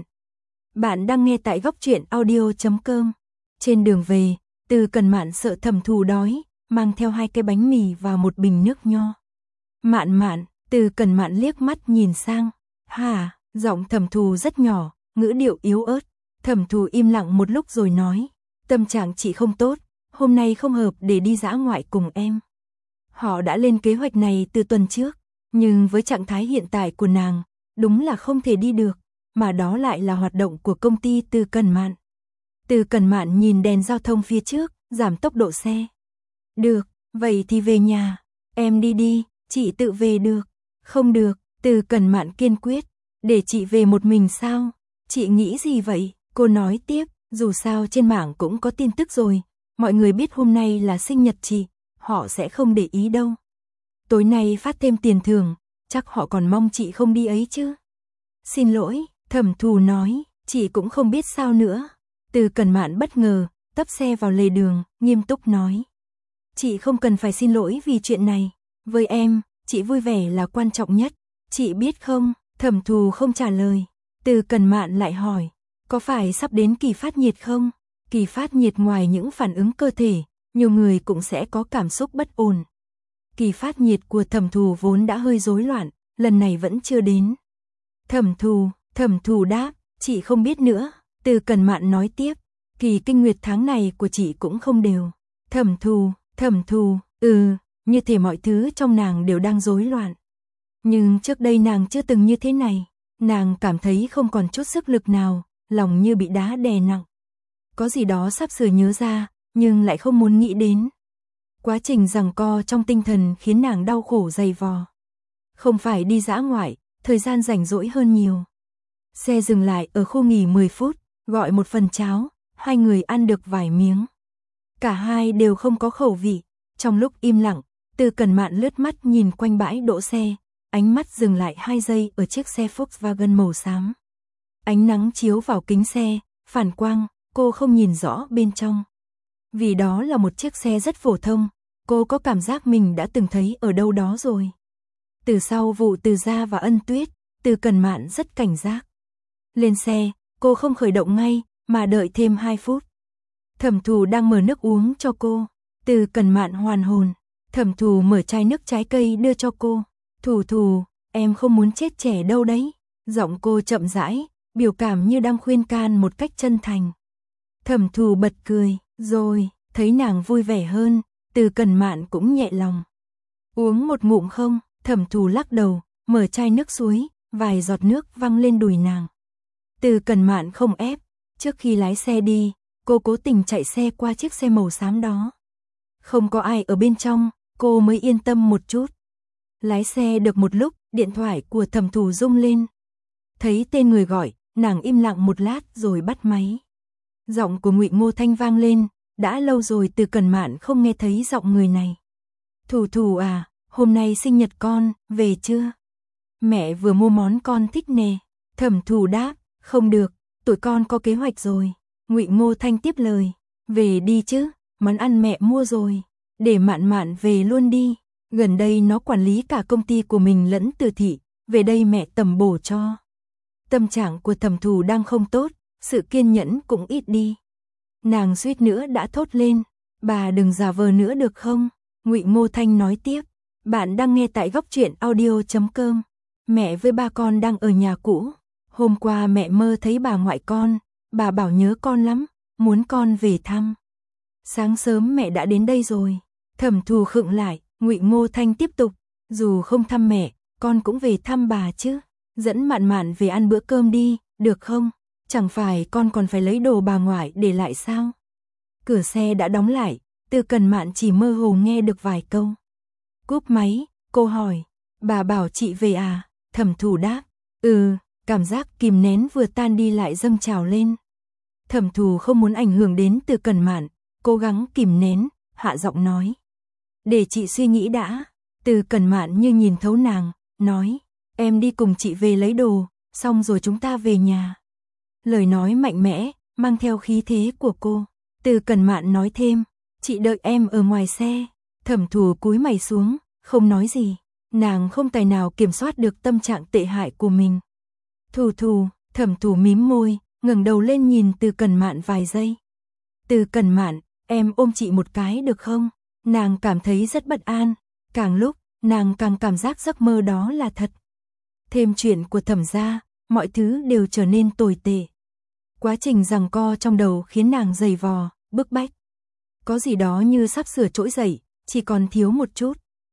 Bạn đang nghe tại góc truyện audio chấm com. Trên đường về, Từ Cẩn Mạn sợ Thẩm Thù đói, mang theo hai cái bánh mì và một bình nước nho. Mạn Mạn, Từ Cẩn Mạn liếc mắt nhìn sang. Hả, giọng Thẩm Thù rất nhỏ, ngữ điệu yếu ớt. Thẩm Thù im lặng một lúc rồi nói, tâm trạng chị không tốt, hôm nay không hợp để đi dã ngoại cùng em. Họ đã lên kế hoạch này từ tuần trước, nhưng với trạng thái hiện tại của nàng, đúng là không thể đi được, mà đó lại là hoạt động của công ty Từ Cẩn Mạn. Từ Cẩn Mạn nhìn đèn giao thông phía trước, giảm tốc độ xe. Được, vậy thì về nhà, em đi đi, chị tự về được. Không được, Từ Cẩn Mạn kiên quyết, để chị về một mình sao? Chị nghĩ gì vậy? Cô nói tiếp, dù sao trên mạng cũng có tin tức rồi, mọi người biết hôm nay là sinh nhật chị, họ sẽ không để ý đâu. Tối nay phát thêm tiền thưởng, chắc họ còn mong chị không đi ấy chứ. Xin lỗi, Thẩm Thù nói, chị cũng không biết sao nữa. Từ Cẩn Mạn bất ngờ, tấp xe vào lề đường, nghiêm túc nói. Chị không cần phải xin lỗi vì chuyện này, với em, chị vui vẻ là quan trọng nhất, chị biết không? Thẩm Thù không trả lời, Từ Cẩn Mạn lại hỏi, có phải sắp đến kỳ phát nhiệt không? Kỳ phát nhiệt ngoài những phản ứng cơ thể, nhiều người cũng sẽ có cảm xúc bất ổn. Kỳ phát nhiệt của Thẩm Thù vốn đã hơi rối loạn, lần này vẫn chưa đến. Thẩm Thù, Thẩm Thù đáp, chị không biết nữa. Từ Cẩn Mạn nói tiếp, kỳ kinh nguyệt tháng này của chị cũng không đều. Thẩm Thù, Thẩm Thù, ừ, như thể mọi thứ trong nàng đều đang rối loạn. Nhưng trước đây nàng chưa từng như thế này, nàng cảm thấy không còn chút sức lực nào, lòng như bị đá đè nặng. Có gì đó sắp sửa nhớ ra, nhưng lại không muốn nghĩ đến. Quá trình giằng co trong tinh thần khiến nàng đau khổ dày vò. Không phải đi dã ngoại, thời gian rảnh rỗi hơn nhiều. Xe dừng lại ở khu nghỉ mười phút, gọi một phần cháo, hai người ăn được vài miếng. Cả hai đều không có khẩu vị. Trong lúc im lặng, Từ Cẩn Mạn lướt mắt nhìn quanh bãi đỗ xe, ánh mắt dừng lại hai giây ở chiếc xe Volkswagen màu xám. Ánh nắng chiếu vào kính xe, phản quang, cô không nhìn rõ bên trong. Vì đó là một chiếc xe rất phổ thông, cô có cảm giác mình đã từng thấy ở đâu đó rồi. Từ sau vụ Từ Gia và Ân Tuyết, Từ Cần Mạn rất cảnh giác. Lên xe, cô không khởi động ngay, mà đợi thêm hai phút. Thẩm Thù đang mở nước uống cho cô. Từ Cần Mạn hoàn hồn. Thẩm Thù mở chai nước trái cây đưa cho cô. Thù Thù, em không muốn chết trẻ đâu đấy. Giọng cô chậm rãi, biểu cảm như đang khuyên can một cách chân thành. Thẩm Thù bật cười, rồi, thấy nàng vui vẻ hơn, Từ Cần Mạn cũng nhẹ lòng. Uống một ngụm không? Thẩm Thù lắc đầu, mở chai nước suối, vài giọt nước văng lên đùi nàng. Từ Cần Mạn không ép, trước khi lái xe đi, cô cố tình chạy xe qua chiếc xe màu xám đó. Không có ai ở bên trong, cô mới yên tâm một chút. Lái xe được một lúc, điện thoại của Thẩm Thù rung lên. Thấy tên người gọi, nàng im lặng một lát rồi bắt máy. Giọng của Ngụy Ngô Thanh vang lên, đã lâu rồi Từ Cần Mạn không nghe thấy giọng người này. Thù Thù à, hôm nay sinh nhật con, về chưa? Mẹ vừa mua món con thích nè. Thẩm Thù đáp, không được, tụi con có kế hoạch rồi. Ngụy Ngô Thanh tiếp lời, về đi chứ, món ăn mẹ mua rồi, để Mạn Mạn về luôn đi. Gần đây nó quản lý cả công ty của mình lẫn Từ thị, về đây mẹ tầm bổ cho. Tâm trạng của Thẩm Thù đang không tốt, sự kiên nhẫn cũng ít đi. Nàng suýt nữa đã thốt lên, bà đừng giả vờ nữa được không? Ngụy Ngô Thanh nói tiếp, bạn đang nghe tại góc truyện audio chấm com. Mẹ với ba con đang ở nhà cũ. Hôm qua mẹ mơ thấy bà ngoại con, bà bảo nhớ con lắm, muốn con về thăm. Sáng sớm mẹ đã đến đây rồi. Thẩm Thù khựng lại, Ngụy Ngô Thanh tiếp tục, dù không thăm mẹ, con cũng về thăm bà chứ. Dẫn Mạn Mạn về ăn bữa cơm đi, được không? Chẳng phải con còn phải lấy đồ bà ngoại để lại sao? Cửa xe đã đóng lại, Từ Cần Mạn chỉ mơ hồ nghe được vài câu. Cúp máy, cô hỏi, bà bảo chị về à? Thẩm Thù đáp, ừ, cảm giác kìm nén vừa tan đi lại dâng trào lên. Thẩm Thù không muốn ảnh hưởng đến Từ Cần Mạn, cố gắng kìm nén, hạ giọng nói. Để chị suy nghĩ đã. Từ Cần Mạn như nhìn thấu nàng, nói, em đi cùng chị về lấy đồ, xong rồi chúng ta về nhà. Lời nói mạnh mẽ, mang theo khí thế của cô. Từ Cần Mạn nói thêm, chị đợi em ở ngoài xe. Thẩm Thù cúi mày xuống, không nói gì. Nàng không tài nào kiểm soát được tâm trạng tệ hại của mình. Thù Thù, Thẩm Thù mím môi, ngẩng đầu lên nhìn Từ Cần Mạn vài giây. Từ Cần Mạn, em ôm chị một cái được không? Nàng cảm thấy rất bất an, càng lúc, nàng càng cảm giác giấc mơ đó là thật. Thêm chuyện của Thẩm gia, mọi thứ đều trở nên tồi tệ. Quá trình giằng co trong đầu khiến nàng dày vò, bức bách. Có gì đó như sắp sửa trỗi dậy, chỉ còn thiếu một chút.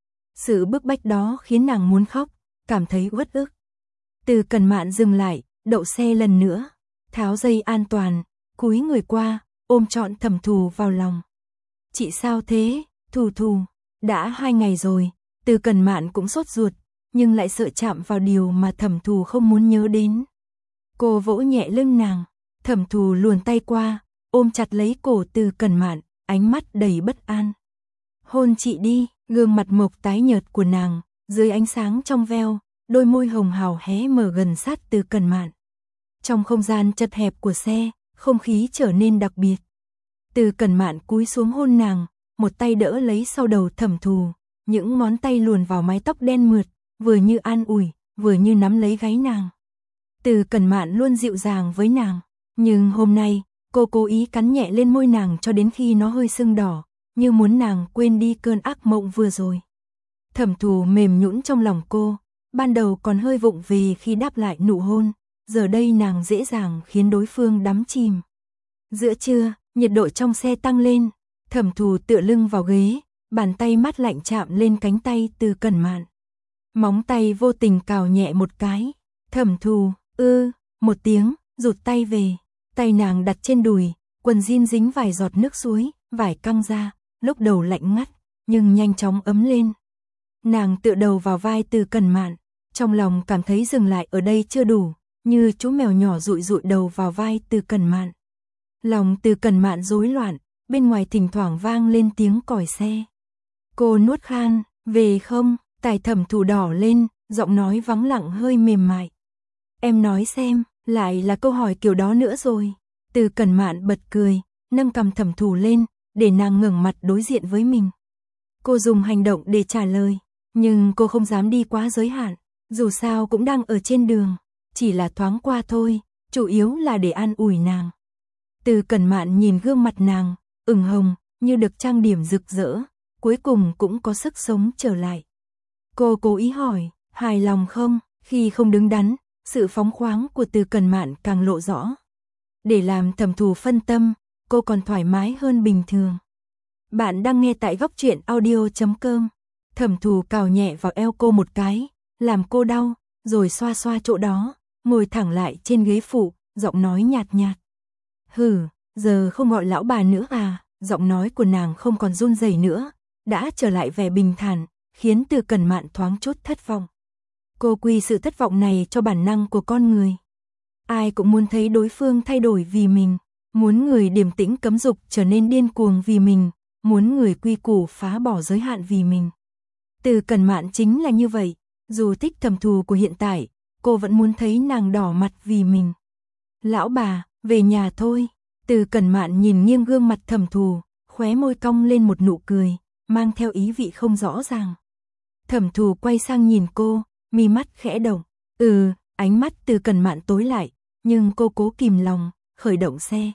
Sự bức bách đó khiến nàng muốn khóc, cảm thấy uất ức. Từ Cần Mạn dừng lại, đậu xe lần nữa, tháo dây an toàn, cúi người qua, ôm trọn Thẩm Thù vào lòng. Chị sao thế, Thù Thù? Đã hai ngày rồi, Từ Cần Mạn cũng sốt ruột, nhưng lại sợ chạm vào điều mà Thẩm Thù không muốn nhớ đến. Cô vỗ nhẹ lưng nàng, Thẩm Thù luồn tay qua, ôm chặt lấy cổ Từ Cần Mạn, ánh mắt đầy bất an. Hôn chị đi, gương mặt mộc tái nhợt của nàng, dưới ánh sáng trong veo, đôi môi hồng hào hé mở gần sát Từ Cần Mạn. Trong không gian chật hẹp của xe, không khí trở nên đặc biệt. Từ Cần Mạn cúi xuống hôn nàng, một tay đỡ lấy sau đầu Thẩm Thù, những ngón tay luồn vào mái tóc đen mượt, vừa như an ủi, vừa như nắm lấy gáy nàng. Từ Cần Mạn luôn dịu dàng với nàng, nhưng hôm nay, cô cố ý cắn nhẹ lên môi nàng cho đến khi nó hơi sưng đỏ, như muốn nàng quên đi cơn ác mộng vừa rồi. Thẩm Thù mềm nhũn trong lòng cô, ban đầu còn hơi vụng về khi đáp lại nụ hôn, giờ đây nàng dễ dàng khiến đối phương đắm chìm. Giữa trưa, nhiệt độ trong xe tăng lên, Thẩm Thù tựa lưng vào ghế, bàn tay mát lạnh chạm lên cánh tay Từ Cần Mạn. Móng tay vô tình cào nhẹ một cái, Thẩm Thù, ư, một tiếng, rụt tay về, tay nàng đặt trên đùi, quần jean dính vài giọt nước suối, vải căng ra, lúc đầu lạnh ngắt, nhưng nhanh chóng ấm lên. Nàng tựa đầu vào vai Từ Cần Mạn, trong lòng cảm thấy dừng lại ở đây chưa đủ, như chú mèo nhỏ dụi dụi đầu vào vai Từ Cần Mạn. Lòng Từ Cần Mạn rối loạn, bên ngoài thỉnh thoảng vang lên tiếng còi xe. Cô nuốt khan, về không? Tai Thẩm Thù đỏ lên, giọng nói vắng lặng hơi mềm mại. Em nói xem, lại là câu hỏi kiểu đó nữa rồi. Từ Cần Mạn bật cười, nâng cằm Thẩm Thù lên, để nàng ngẩng mặt đối diện với mình. Cô dùng hành động để trả lời, nhưng cô không dám đi quá giới hạn, Dù sao cũng đang ở trên đường, chỉ là thoáng qua thôi, chủ yếu là để an ủi nàng. Từ Cẩn Mạn nhìn gương mặt nàng, ửng hồng, như được trang điểm rực rỡ, cuối cùng cũng có sức sống trở lại. Cô cố ý hỏi, hài lòng không? Khi không đứng đắn, sự phóng khoáng của Từ Cẩn Mạn càng lộ rõ. Để làm Thẩm Thù phân tâm, cô còn thoải mái hơn bình thường. Bạn đang nghe tại góc truyện audio chấm com. Thẩm Thù cào nhẹ vào eo cô một cái, làm cô đau, rồi xoa xoa chỗ đó, ngồi thẳng lại trên ghế phụ, giọng nói nhạt nhạt. Hừ, giờ không gọi lão bà nữa à? Giọng nói của nàng không còn run rẩy nữa, đã trở lại vẻ bình thản, khiến Từ Cẩn Mạn thoáng chút thất vọng. Cô quy sự thất vọng này cho bản năng của con người. Ai cũng muốn thấy đối phương thay đổi vì mình, muốn người điềm tĩnh cấm dục trở nên điên cuồng vì mình, muốn người quy củ phá bỏ giới hạn vì mình. Từ Cẩn Mạn chính là như vậy, dù thích Thẩm Thù của hiện tại, cô vẫn muốn thấy nàng đỏ mặt vì mình. Lão bà, về nhà thôi. Từ Cẩn Mạn nhìn nghiêng gương mặt Thẩm Thù, khóe môi cong lên một nụ cười, mang theo ý vị không rõ ràng. Thẩm Thù quay sang nhìn cô, mi mắt khẽ động. Ừ, ánh mắt Từ Cẩn Mạn tối lại, nhưng cô cố kìm lòng, khởi động xe.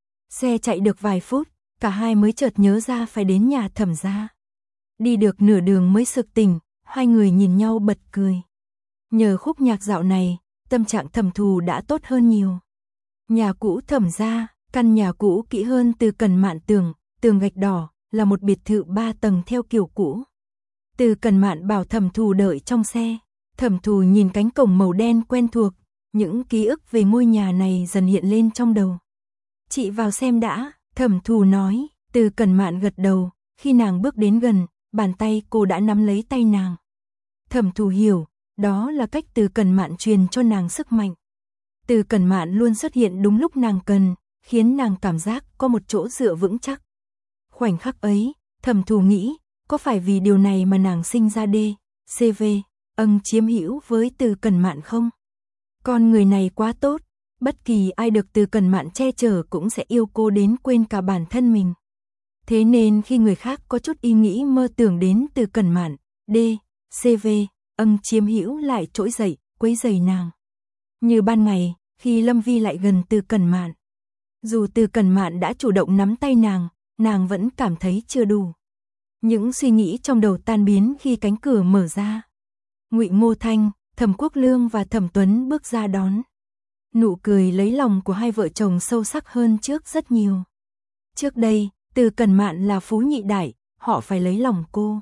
Xe chạy được vài phút, cả hai mới chợt nhớ ra phải đến nhà Thẩm gia. Đi được nửa đường mới sực tỉnh, hai người nhìn nhau bật cười. Nhờ khúc nhạc dạo này, tâm trạng Thẩm Thù đã tốt hơn nhiều. Nhà cũ Thẩm gia, căn nhà cũ kỹ hơn Từ Cẩn Mạn tưởng, tường gạch đỏ, là một biệt thự ba tầng theo kiểu cũ. Từ Cẩn Mạn bảo Thẩm Thù đợi trong xe. Thẩm Thù nhìn cánh cổng màu đen quen thuộc, những ký ức về ngôi nhà này dần hiện lên trong đầu. Chị vào xem đã, Thẩm Thù nói. Từ Cẩn Mạn gật đầu, khi nàng bước đến gần, bàn tay cô đã nắm lấy tay nàng. Thẩm Thù hiểu, đó là cách Từ Cẩn Mạn truyền cho nàng sức mạnh. Từ Cẩn Mạn luôn xuất hiện đúng lúc nàng cần, khiến nàng cảm giác có một chỗ dựa vững chắc. Khoảnh khắc ấy, Thẩm Thù nghĩ, có phải vì điều này mà nàng sinh ra đê, xê vê, ân chiếm hữu với Từ Cẩn Mạn không? Con người này quá tốt, bất kỳ ai được Từ Cẩn Mạn che chở cũng sẽ yêu cô đến quên cả bản thân mình. Thế nên khi người khác có chút ý nghĩ mơ tưởng đến Từ Cẩn Mạn, đê, xê vê, ân chiếm hữu lại trỗi dậy, quấy rầy nàng. Như ban ngày, khi Lâm Vi lại gần Từ Cẩn Mạn. Dù Từ Cẩn Mạn đã chủ động nắm tay nàng, nàng vẫn cảm thấy chưa đủ. Những suy nghĩ trong đầu tan biến khi cánh cửa mở ra. Ngụy Ngô Thanh, Thẩm Quốc Lương và Thẩm Tuấn bước ra đón. Nụ cười lấy lòng của hai vợ chồng sâu sắc hơn trước rất nhiều. Trước đây, Từ Cẩn Mạn là phú nhị đại, họ phải lấy lòng cô.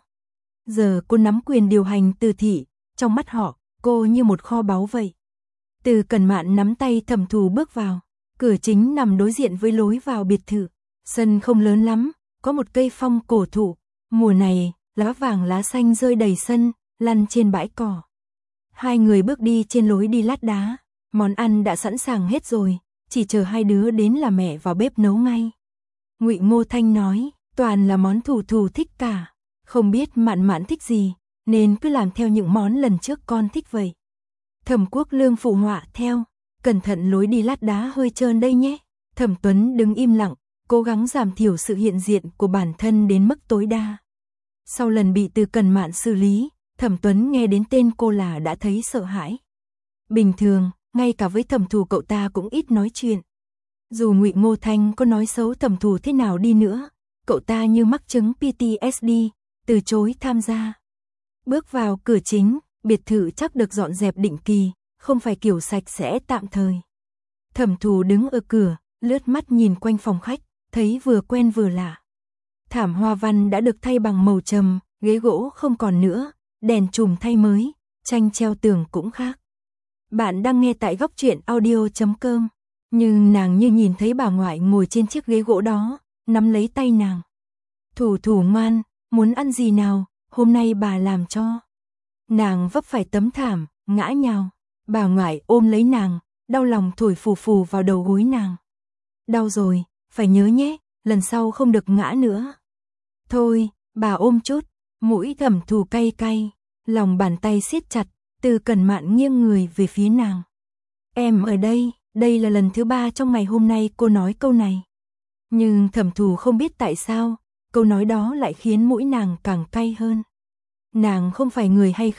Giờ cô nắm quyền điều hành Từ thị, trong mắt họ, cô như một kho báu vậy. Từ Cẩn Mạn nắm tay Thẩm Thù bước vào. Cửa chính nằm đối diện với lối vào biệt thự. Sân không lớn lắm, có một cây phong cổ thụ. Mùa này, lá vàng lá xanh rơi đầy sân, lăn trên bãi cỏ. Hai người bước đi trên lối đi lát đá. Món ăn đã sẵn sàng hết rồi, chỉ chờ hai đứa đến là mẹ vào bếp nấu ngay. Ngụy Ngô Thanh nói, toàn là món Thù Thù thích cả. Không biết Mạn Mạn thích gì, nên cứ làm theo những món lần trước con thích vậy. Thẩm Quốc Lương phụ họa theo, cẩn thận lối đi lát đá hơi trơn đây nhé. Thẩm Tuấn đứng im lặng, cố gắng giảm thiểu sự hiện diện của bản thân đến mức tối đa. Sau lần bị Từ Cẩn Mạn xử lý, Thẩm Tuấn nghe đến tên cô là đã thấy sợ hãi. Bình thường, ngay cả với Thẩm Thù cậu ta cũng ít nói chuyện. Dù Ngụy Ngô Thanh có nói xấu Thẩm Thù thế nào đi nữa, cậu ta như mắc chứng pê tê ét đê, từ chối tham gia. Bước vào cửa chính, biệt thự chắc được dọn dẹp định kỳ, không phải kiểu sạch sẽ tạm thời. Thẩm Thù đứng ở cửa, lướt mắt nhìn quanh phòng khách, thấy vừa quen vừa lạ. Thảm hoa văn đã được thay bằng màu trầm, ghế gỗ không còn nữa, đèn chùm thay mới, tranh treo tường cũng khác. Bạn đang nghe tại góc truyện audio chấm com. Nhưng nàng như nhìn thấy bà ngoại ngồi trên chiếc ghế gỗ đó, nắm lấy tay nàng. Thủ Thủ ngoan, muốn ăn gì nào, hôm nay bà làm cho. Nàng vấp phải tấm thảm, ngã nhào. Bà ngoại ôm lấy nàng, đau lòng thổi phù phù vào đầu gối nàng. Đau rồi, phải nhớ nhé, lần sau không được ngã nữa. Thôi, bà ôm chút, mũi Thẩm Thù cay cay, lòng bàn tay siết chặt, Từ Cẩn Mạn nghiêng người về phía nàng. Em ở đây, đây là lần thứ ba trong ngày hôm nay cô nói câu này. Nhưng Thẩm Thù không biết tại sao, câu nói đó lại khiến mũi nàng càng cay hơn. Nàng không phải người hay khóc,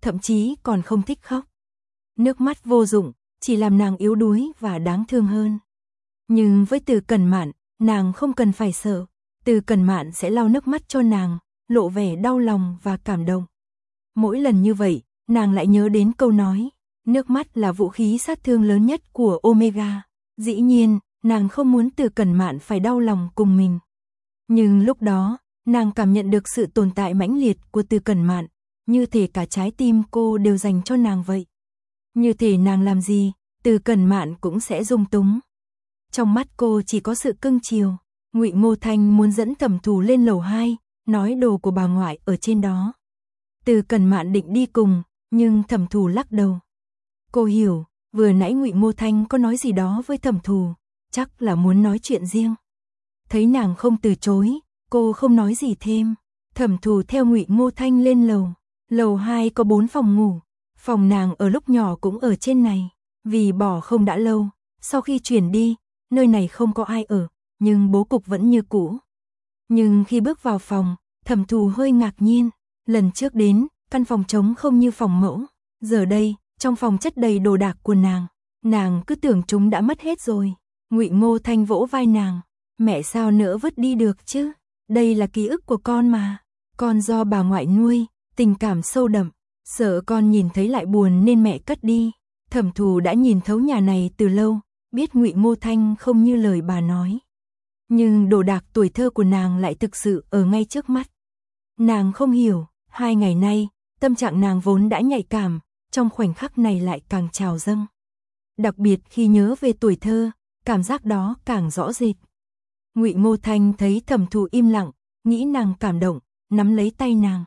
thậm chí còn không thích khóc. Nước mắt vô dụng, chỉ làm nàng yếu đuối và đáng thương hơn. Nhưng với Từ Cẩn Mạn, nàng không cần phải sợ, Từ Cẩn Mạn sẽ lau nước mắt cho nàng, lộ vẻ đau lòng và cảm động. Mỗi lần như vậy, nàng lại nhớ đến câu nói, nước mắt là vũ khí sát thương lớn nhất của Omega. Dĩ nhiên, nàng không muốn Từ Cẩn Mạn phải đau lòng cùng mình. Nhưng lúc đó, nàng cảm nhận được sự tồn tại mãnh liệt của Từ Cẩn Mạn, như thể cả trái tim cô đều dành cho nàng vậy. Như thể nàng làm gì, Từ Cẩn Mạn cũng sẽ dung túng. Trong mắt cô chỉ có sự cưng chiều. Ngụy Ngô Thanh muốn dẫn Thẩm Thù lên lầu hai, nói đồ của bà ngoại ở trên đó. Từ Cẩn Mạn định đi cùng, nhưng Thẩm Thù lắc đầu. Cô hiểu, vừa nãy Ngụy Ngô Thanh có nói gì đó với Thẩm Thù, chắc là muốn nói chuyện riêng. Thấy nàng không từ chối, cô không nói gì thêm. Thẩm Thù theo Ngụy Ngô Thanh lên lầu. Lầu hai có bốn phòng ngủ, phòng nàng ở lúc nhỏ cũng ở trên này. Vì bỏ không đã lâu, sau khi chuyển đi, nơi này không có ai ở, nhưng bố cục vẫn như cũ. Nhưng khi bước vào phòng, Thẩm Thù hơi ngạc nhiên. Lần trước đến, căn phòng trống không như phòng mẫu. Giờ đây, trong phòng chất đầy đồ đạc của nàng. Nàng cứ tưởng chúng đã mất hết rồi. Ngụy Ngô Thanh vỗ vai nàng. Mẹ sao nỡ vứt đi được chứ? Đây là ký ức của con mà. Con do bà ngoại nuôi, tình cảm sâu đậm. Sợ con nhìn thấy lại buồn nên mẹ cất đi. Thẩm Thù đã nhìn thấu nhà này từ lâu, biết Ngụy Ngô Thanh không như lời bà nói. Nhưng đồ đạc tuổi thơ của nàng lại thực sự ở ngay trước mắt. Nàng không hiểu, hai ngày nay, tâm trạng nàng vốn đã nhạy cảm, trong khoảnh khắc này lại càng trào dâng. Đặc biệt khi nhớ về tuổi thơ, cảm giác đó càng rõ rệt. Ngụy Ngô Thanh thấy Thẩm Thù im lặng, nghĩ nàng cảm động, nắm lấy tay nàng.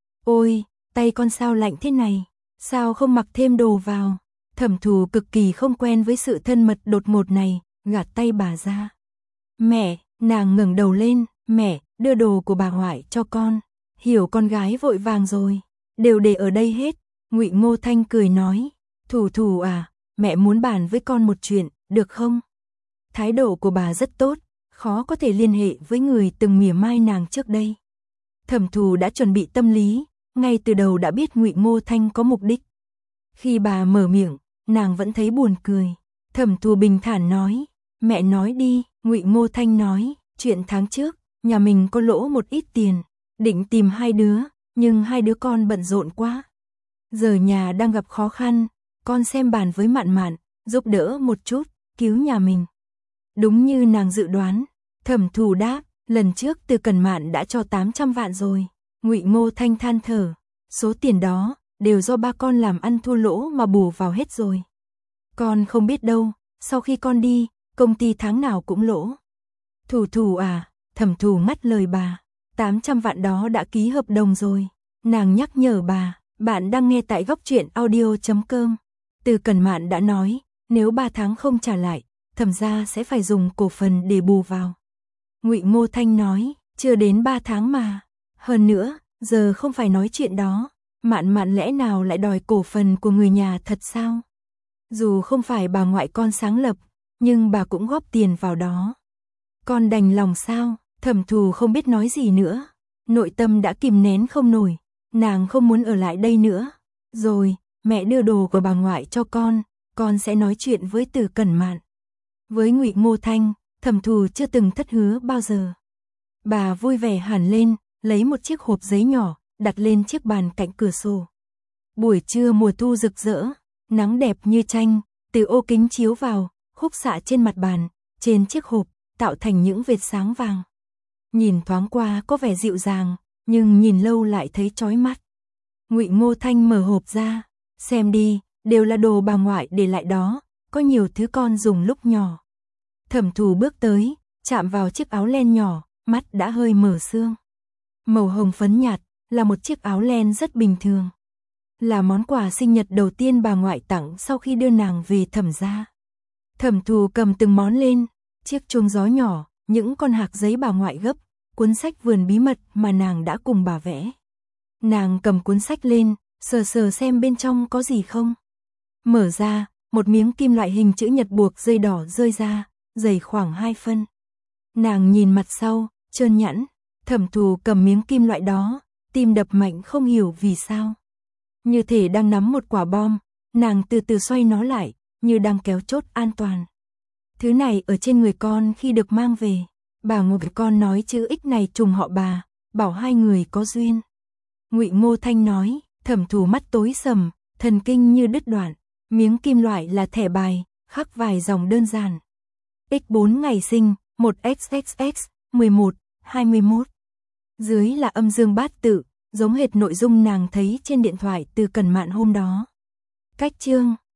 Ôi, tay con sao lạnh thế này, sao không mặc thêm đồ vào? Thẩm Thù cực kỳ không quen với sự thân mật đột ngột này, gạt tay bà ra. Mẹ, nàng ngẩng đầu lên, mẹ, đưa đồ của bà ngoại cho con. Hiểu con gái vội vàng rồi, đều để ở đây hết. Ngụy Ngô Thanh cười nói, Thù Thù à, mẹ muốn bàn với con một chuyện, được không? Thái độ của bà rất tốt, khó có thể liên hệ với người từng mỉa mai nàng trước đây. Thẩm Thù đã chuẩn bị tâm lý, ngay từ đầu đã biết Ngụy Ngô Thanh có mục đích. Khi bà mở miệng, nàng vẫn thấy buồn cười. Thẩm Thù bình thản nói, mẹ nói đi. Ngụy Ngô Thanh nói, chuyện tháng trước, nhà mình có lỗ một ít tiền, định tìm hai đứa, nhưng hai đứa con bận rộn quá. Giờ nhà đang gặp khó khăn, con xem bàn với Mạn Mạn, giúp đỡ một chút, cứu nhà mình. Đúng như nàng dự đoán, Thẩm Thù đáp, lần trước Từ Cẩn Mạn đã cho tám trăm vạn rồi. Ngụy Ngô Thanh than thở, số tiền đó đều do ba con làm ăn thua lỗ mà bù vào hết rồi. Con không biết đâu, sau khi con đi, công ty tháng nào cũng lỗ. Thù Thù à, Thẩm Thù ngắt lời bà, tám trăm vạn đó đã ký hợp đồng rồi. Nàng nhắc nhở bà, bạn đang nghe tại góc truyện audio chấm com. Từ Cẩn Mạn đã nói, nếu ba tháng không trả lại, Thẩm gia sẽ phải dùng cổ phần để bù vào. Ngụy Ngô Thanh nói, chưa đến ba tháng mà. Hơn nữa, giờ không phải nói chuyện đó. Mạn Mạn lẽ nào lại đòi cổ phần của người nhà thật sao? Dù không phải bà ngoại con sáng lập, nhưng bà cũng góp tiền vào đó. Con đành lòng sao? Thẩm Thù không biết nói gì nữa. Nội tâm đã kìm nén không nổi. Nàng không muốn ở lại đây nữa. Rồi, mẹ đưa đồ của bà ngoại cho con, con sẽ nói chuyện với Từ Cẩn Mạn. Với Ngụy Ngô Thanh, Thẩm Thù chưa từng thất hứa bao giờ. Bà vui vẻ hẳn lên, lấy một chiếc hộp giấy nhỏ, đặt lên chiếc bàn cạnh cửa sổ. Buổi trưa mùa thu rực rỡ, nắng đẹp như tranh, từ ô kính chiếu vào, khúc xạ trên mặt bàn, trên chiếc hộp, tạo thành những vệt sáng vàng. Nhìn thoáng qua có vẻ dịu dàng, nhưng nhìn lâu lại thấy chói mắt. Ngụy Ngô Thanh mở hộp ra, xem đi, đều là đồ bà ngoại để lại đó, có nhiều thứ con dùng lúc nhỏ. Thẩm Thù bước tới, chạm vào chiếc áo len nhỏ, mắt đã hơi mở sương. Màu hồng phấn nhạt, là một chiếc áo len rất bình thường. Là món quà sinh nhật đầu tiên bà ngoại tặng sau khi đưa nàng về Thẩm gia. Thẩm Thù cầm từng món lên, chiếc chuông gió nhỏ, những con hạc giấy bà ngoại gấp, cuốn sách vườn bí mật mà nàng đã cùng bà vẽ. Nàng cầm cuốn sách lên, sờ sờ xem bên trong có gì không. Mở ra, một miếng kim loại hình chữ nhật buộc dây đỏ rơi ra, dày khoảng hai phân. Nàng nhìn mặt sau, trơn nhẵn. Thẩm Thù cầm miếng kim loại đó, tim đập mạnh không hiểu vì sao. Như thể đang nắm một quả bom, nàng từ từ xoay nó lại, như đang kéo chốt an toàn. Thứ này ở trên người con khi được mang về. Bà Ngụy con nói chữ X này trùng họ bà, bảo hai người có duyên. Ngụy Ngô Thanh nói, Thẩm Thù mắt tối sầm, thần kinh như đứt đoạn. Miếng kim loại là thẻ bài, khắc vài dòng đơn giản. ích bốn ngày sinh, một x x x, mười một, hai mươi mốt. Dưới là âm dương bát tự, giống hệt nội dung nàng thấy trên điện thoại từ Cẩn Mạn hôm đó. Cách chương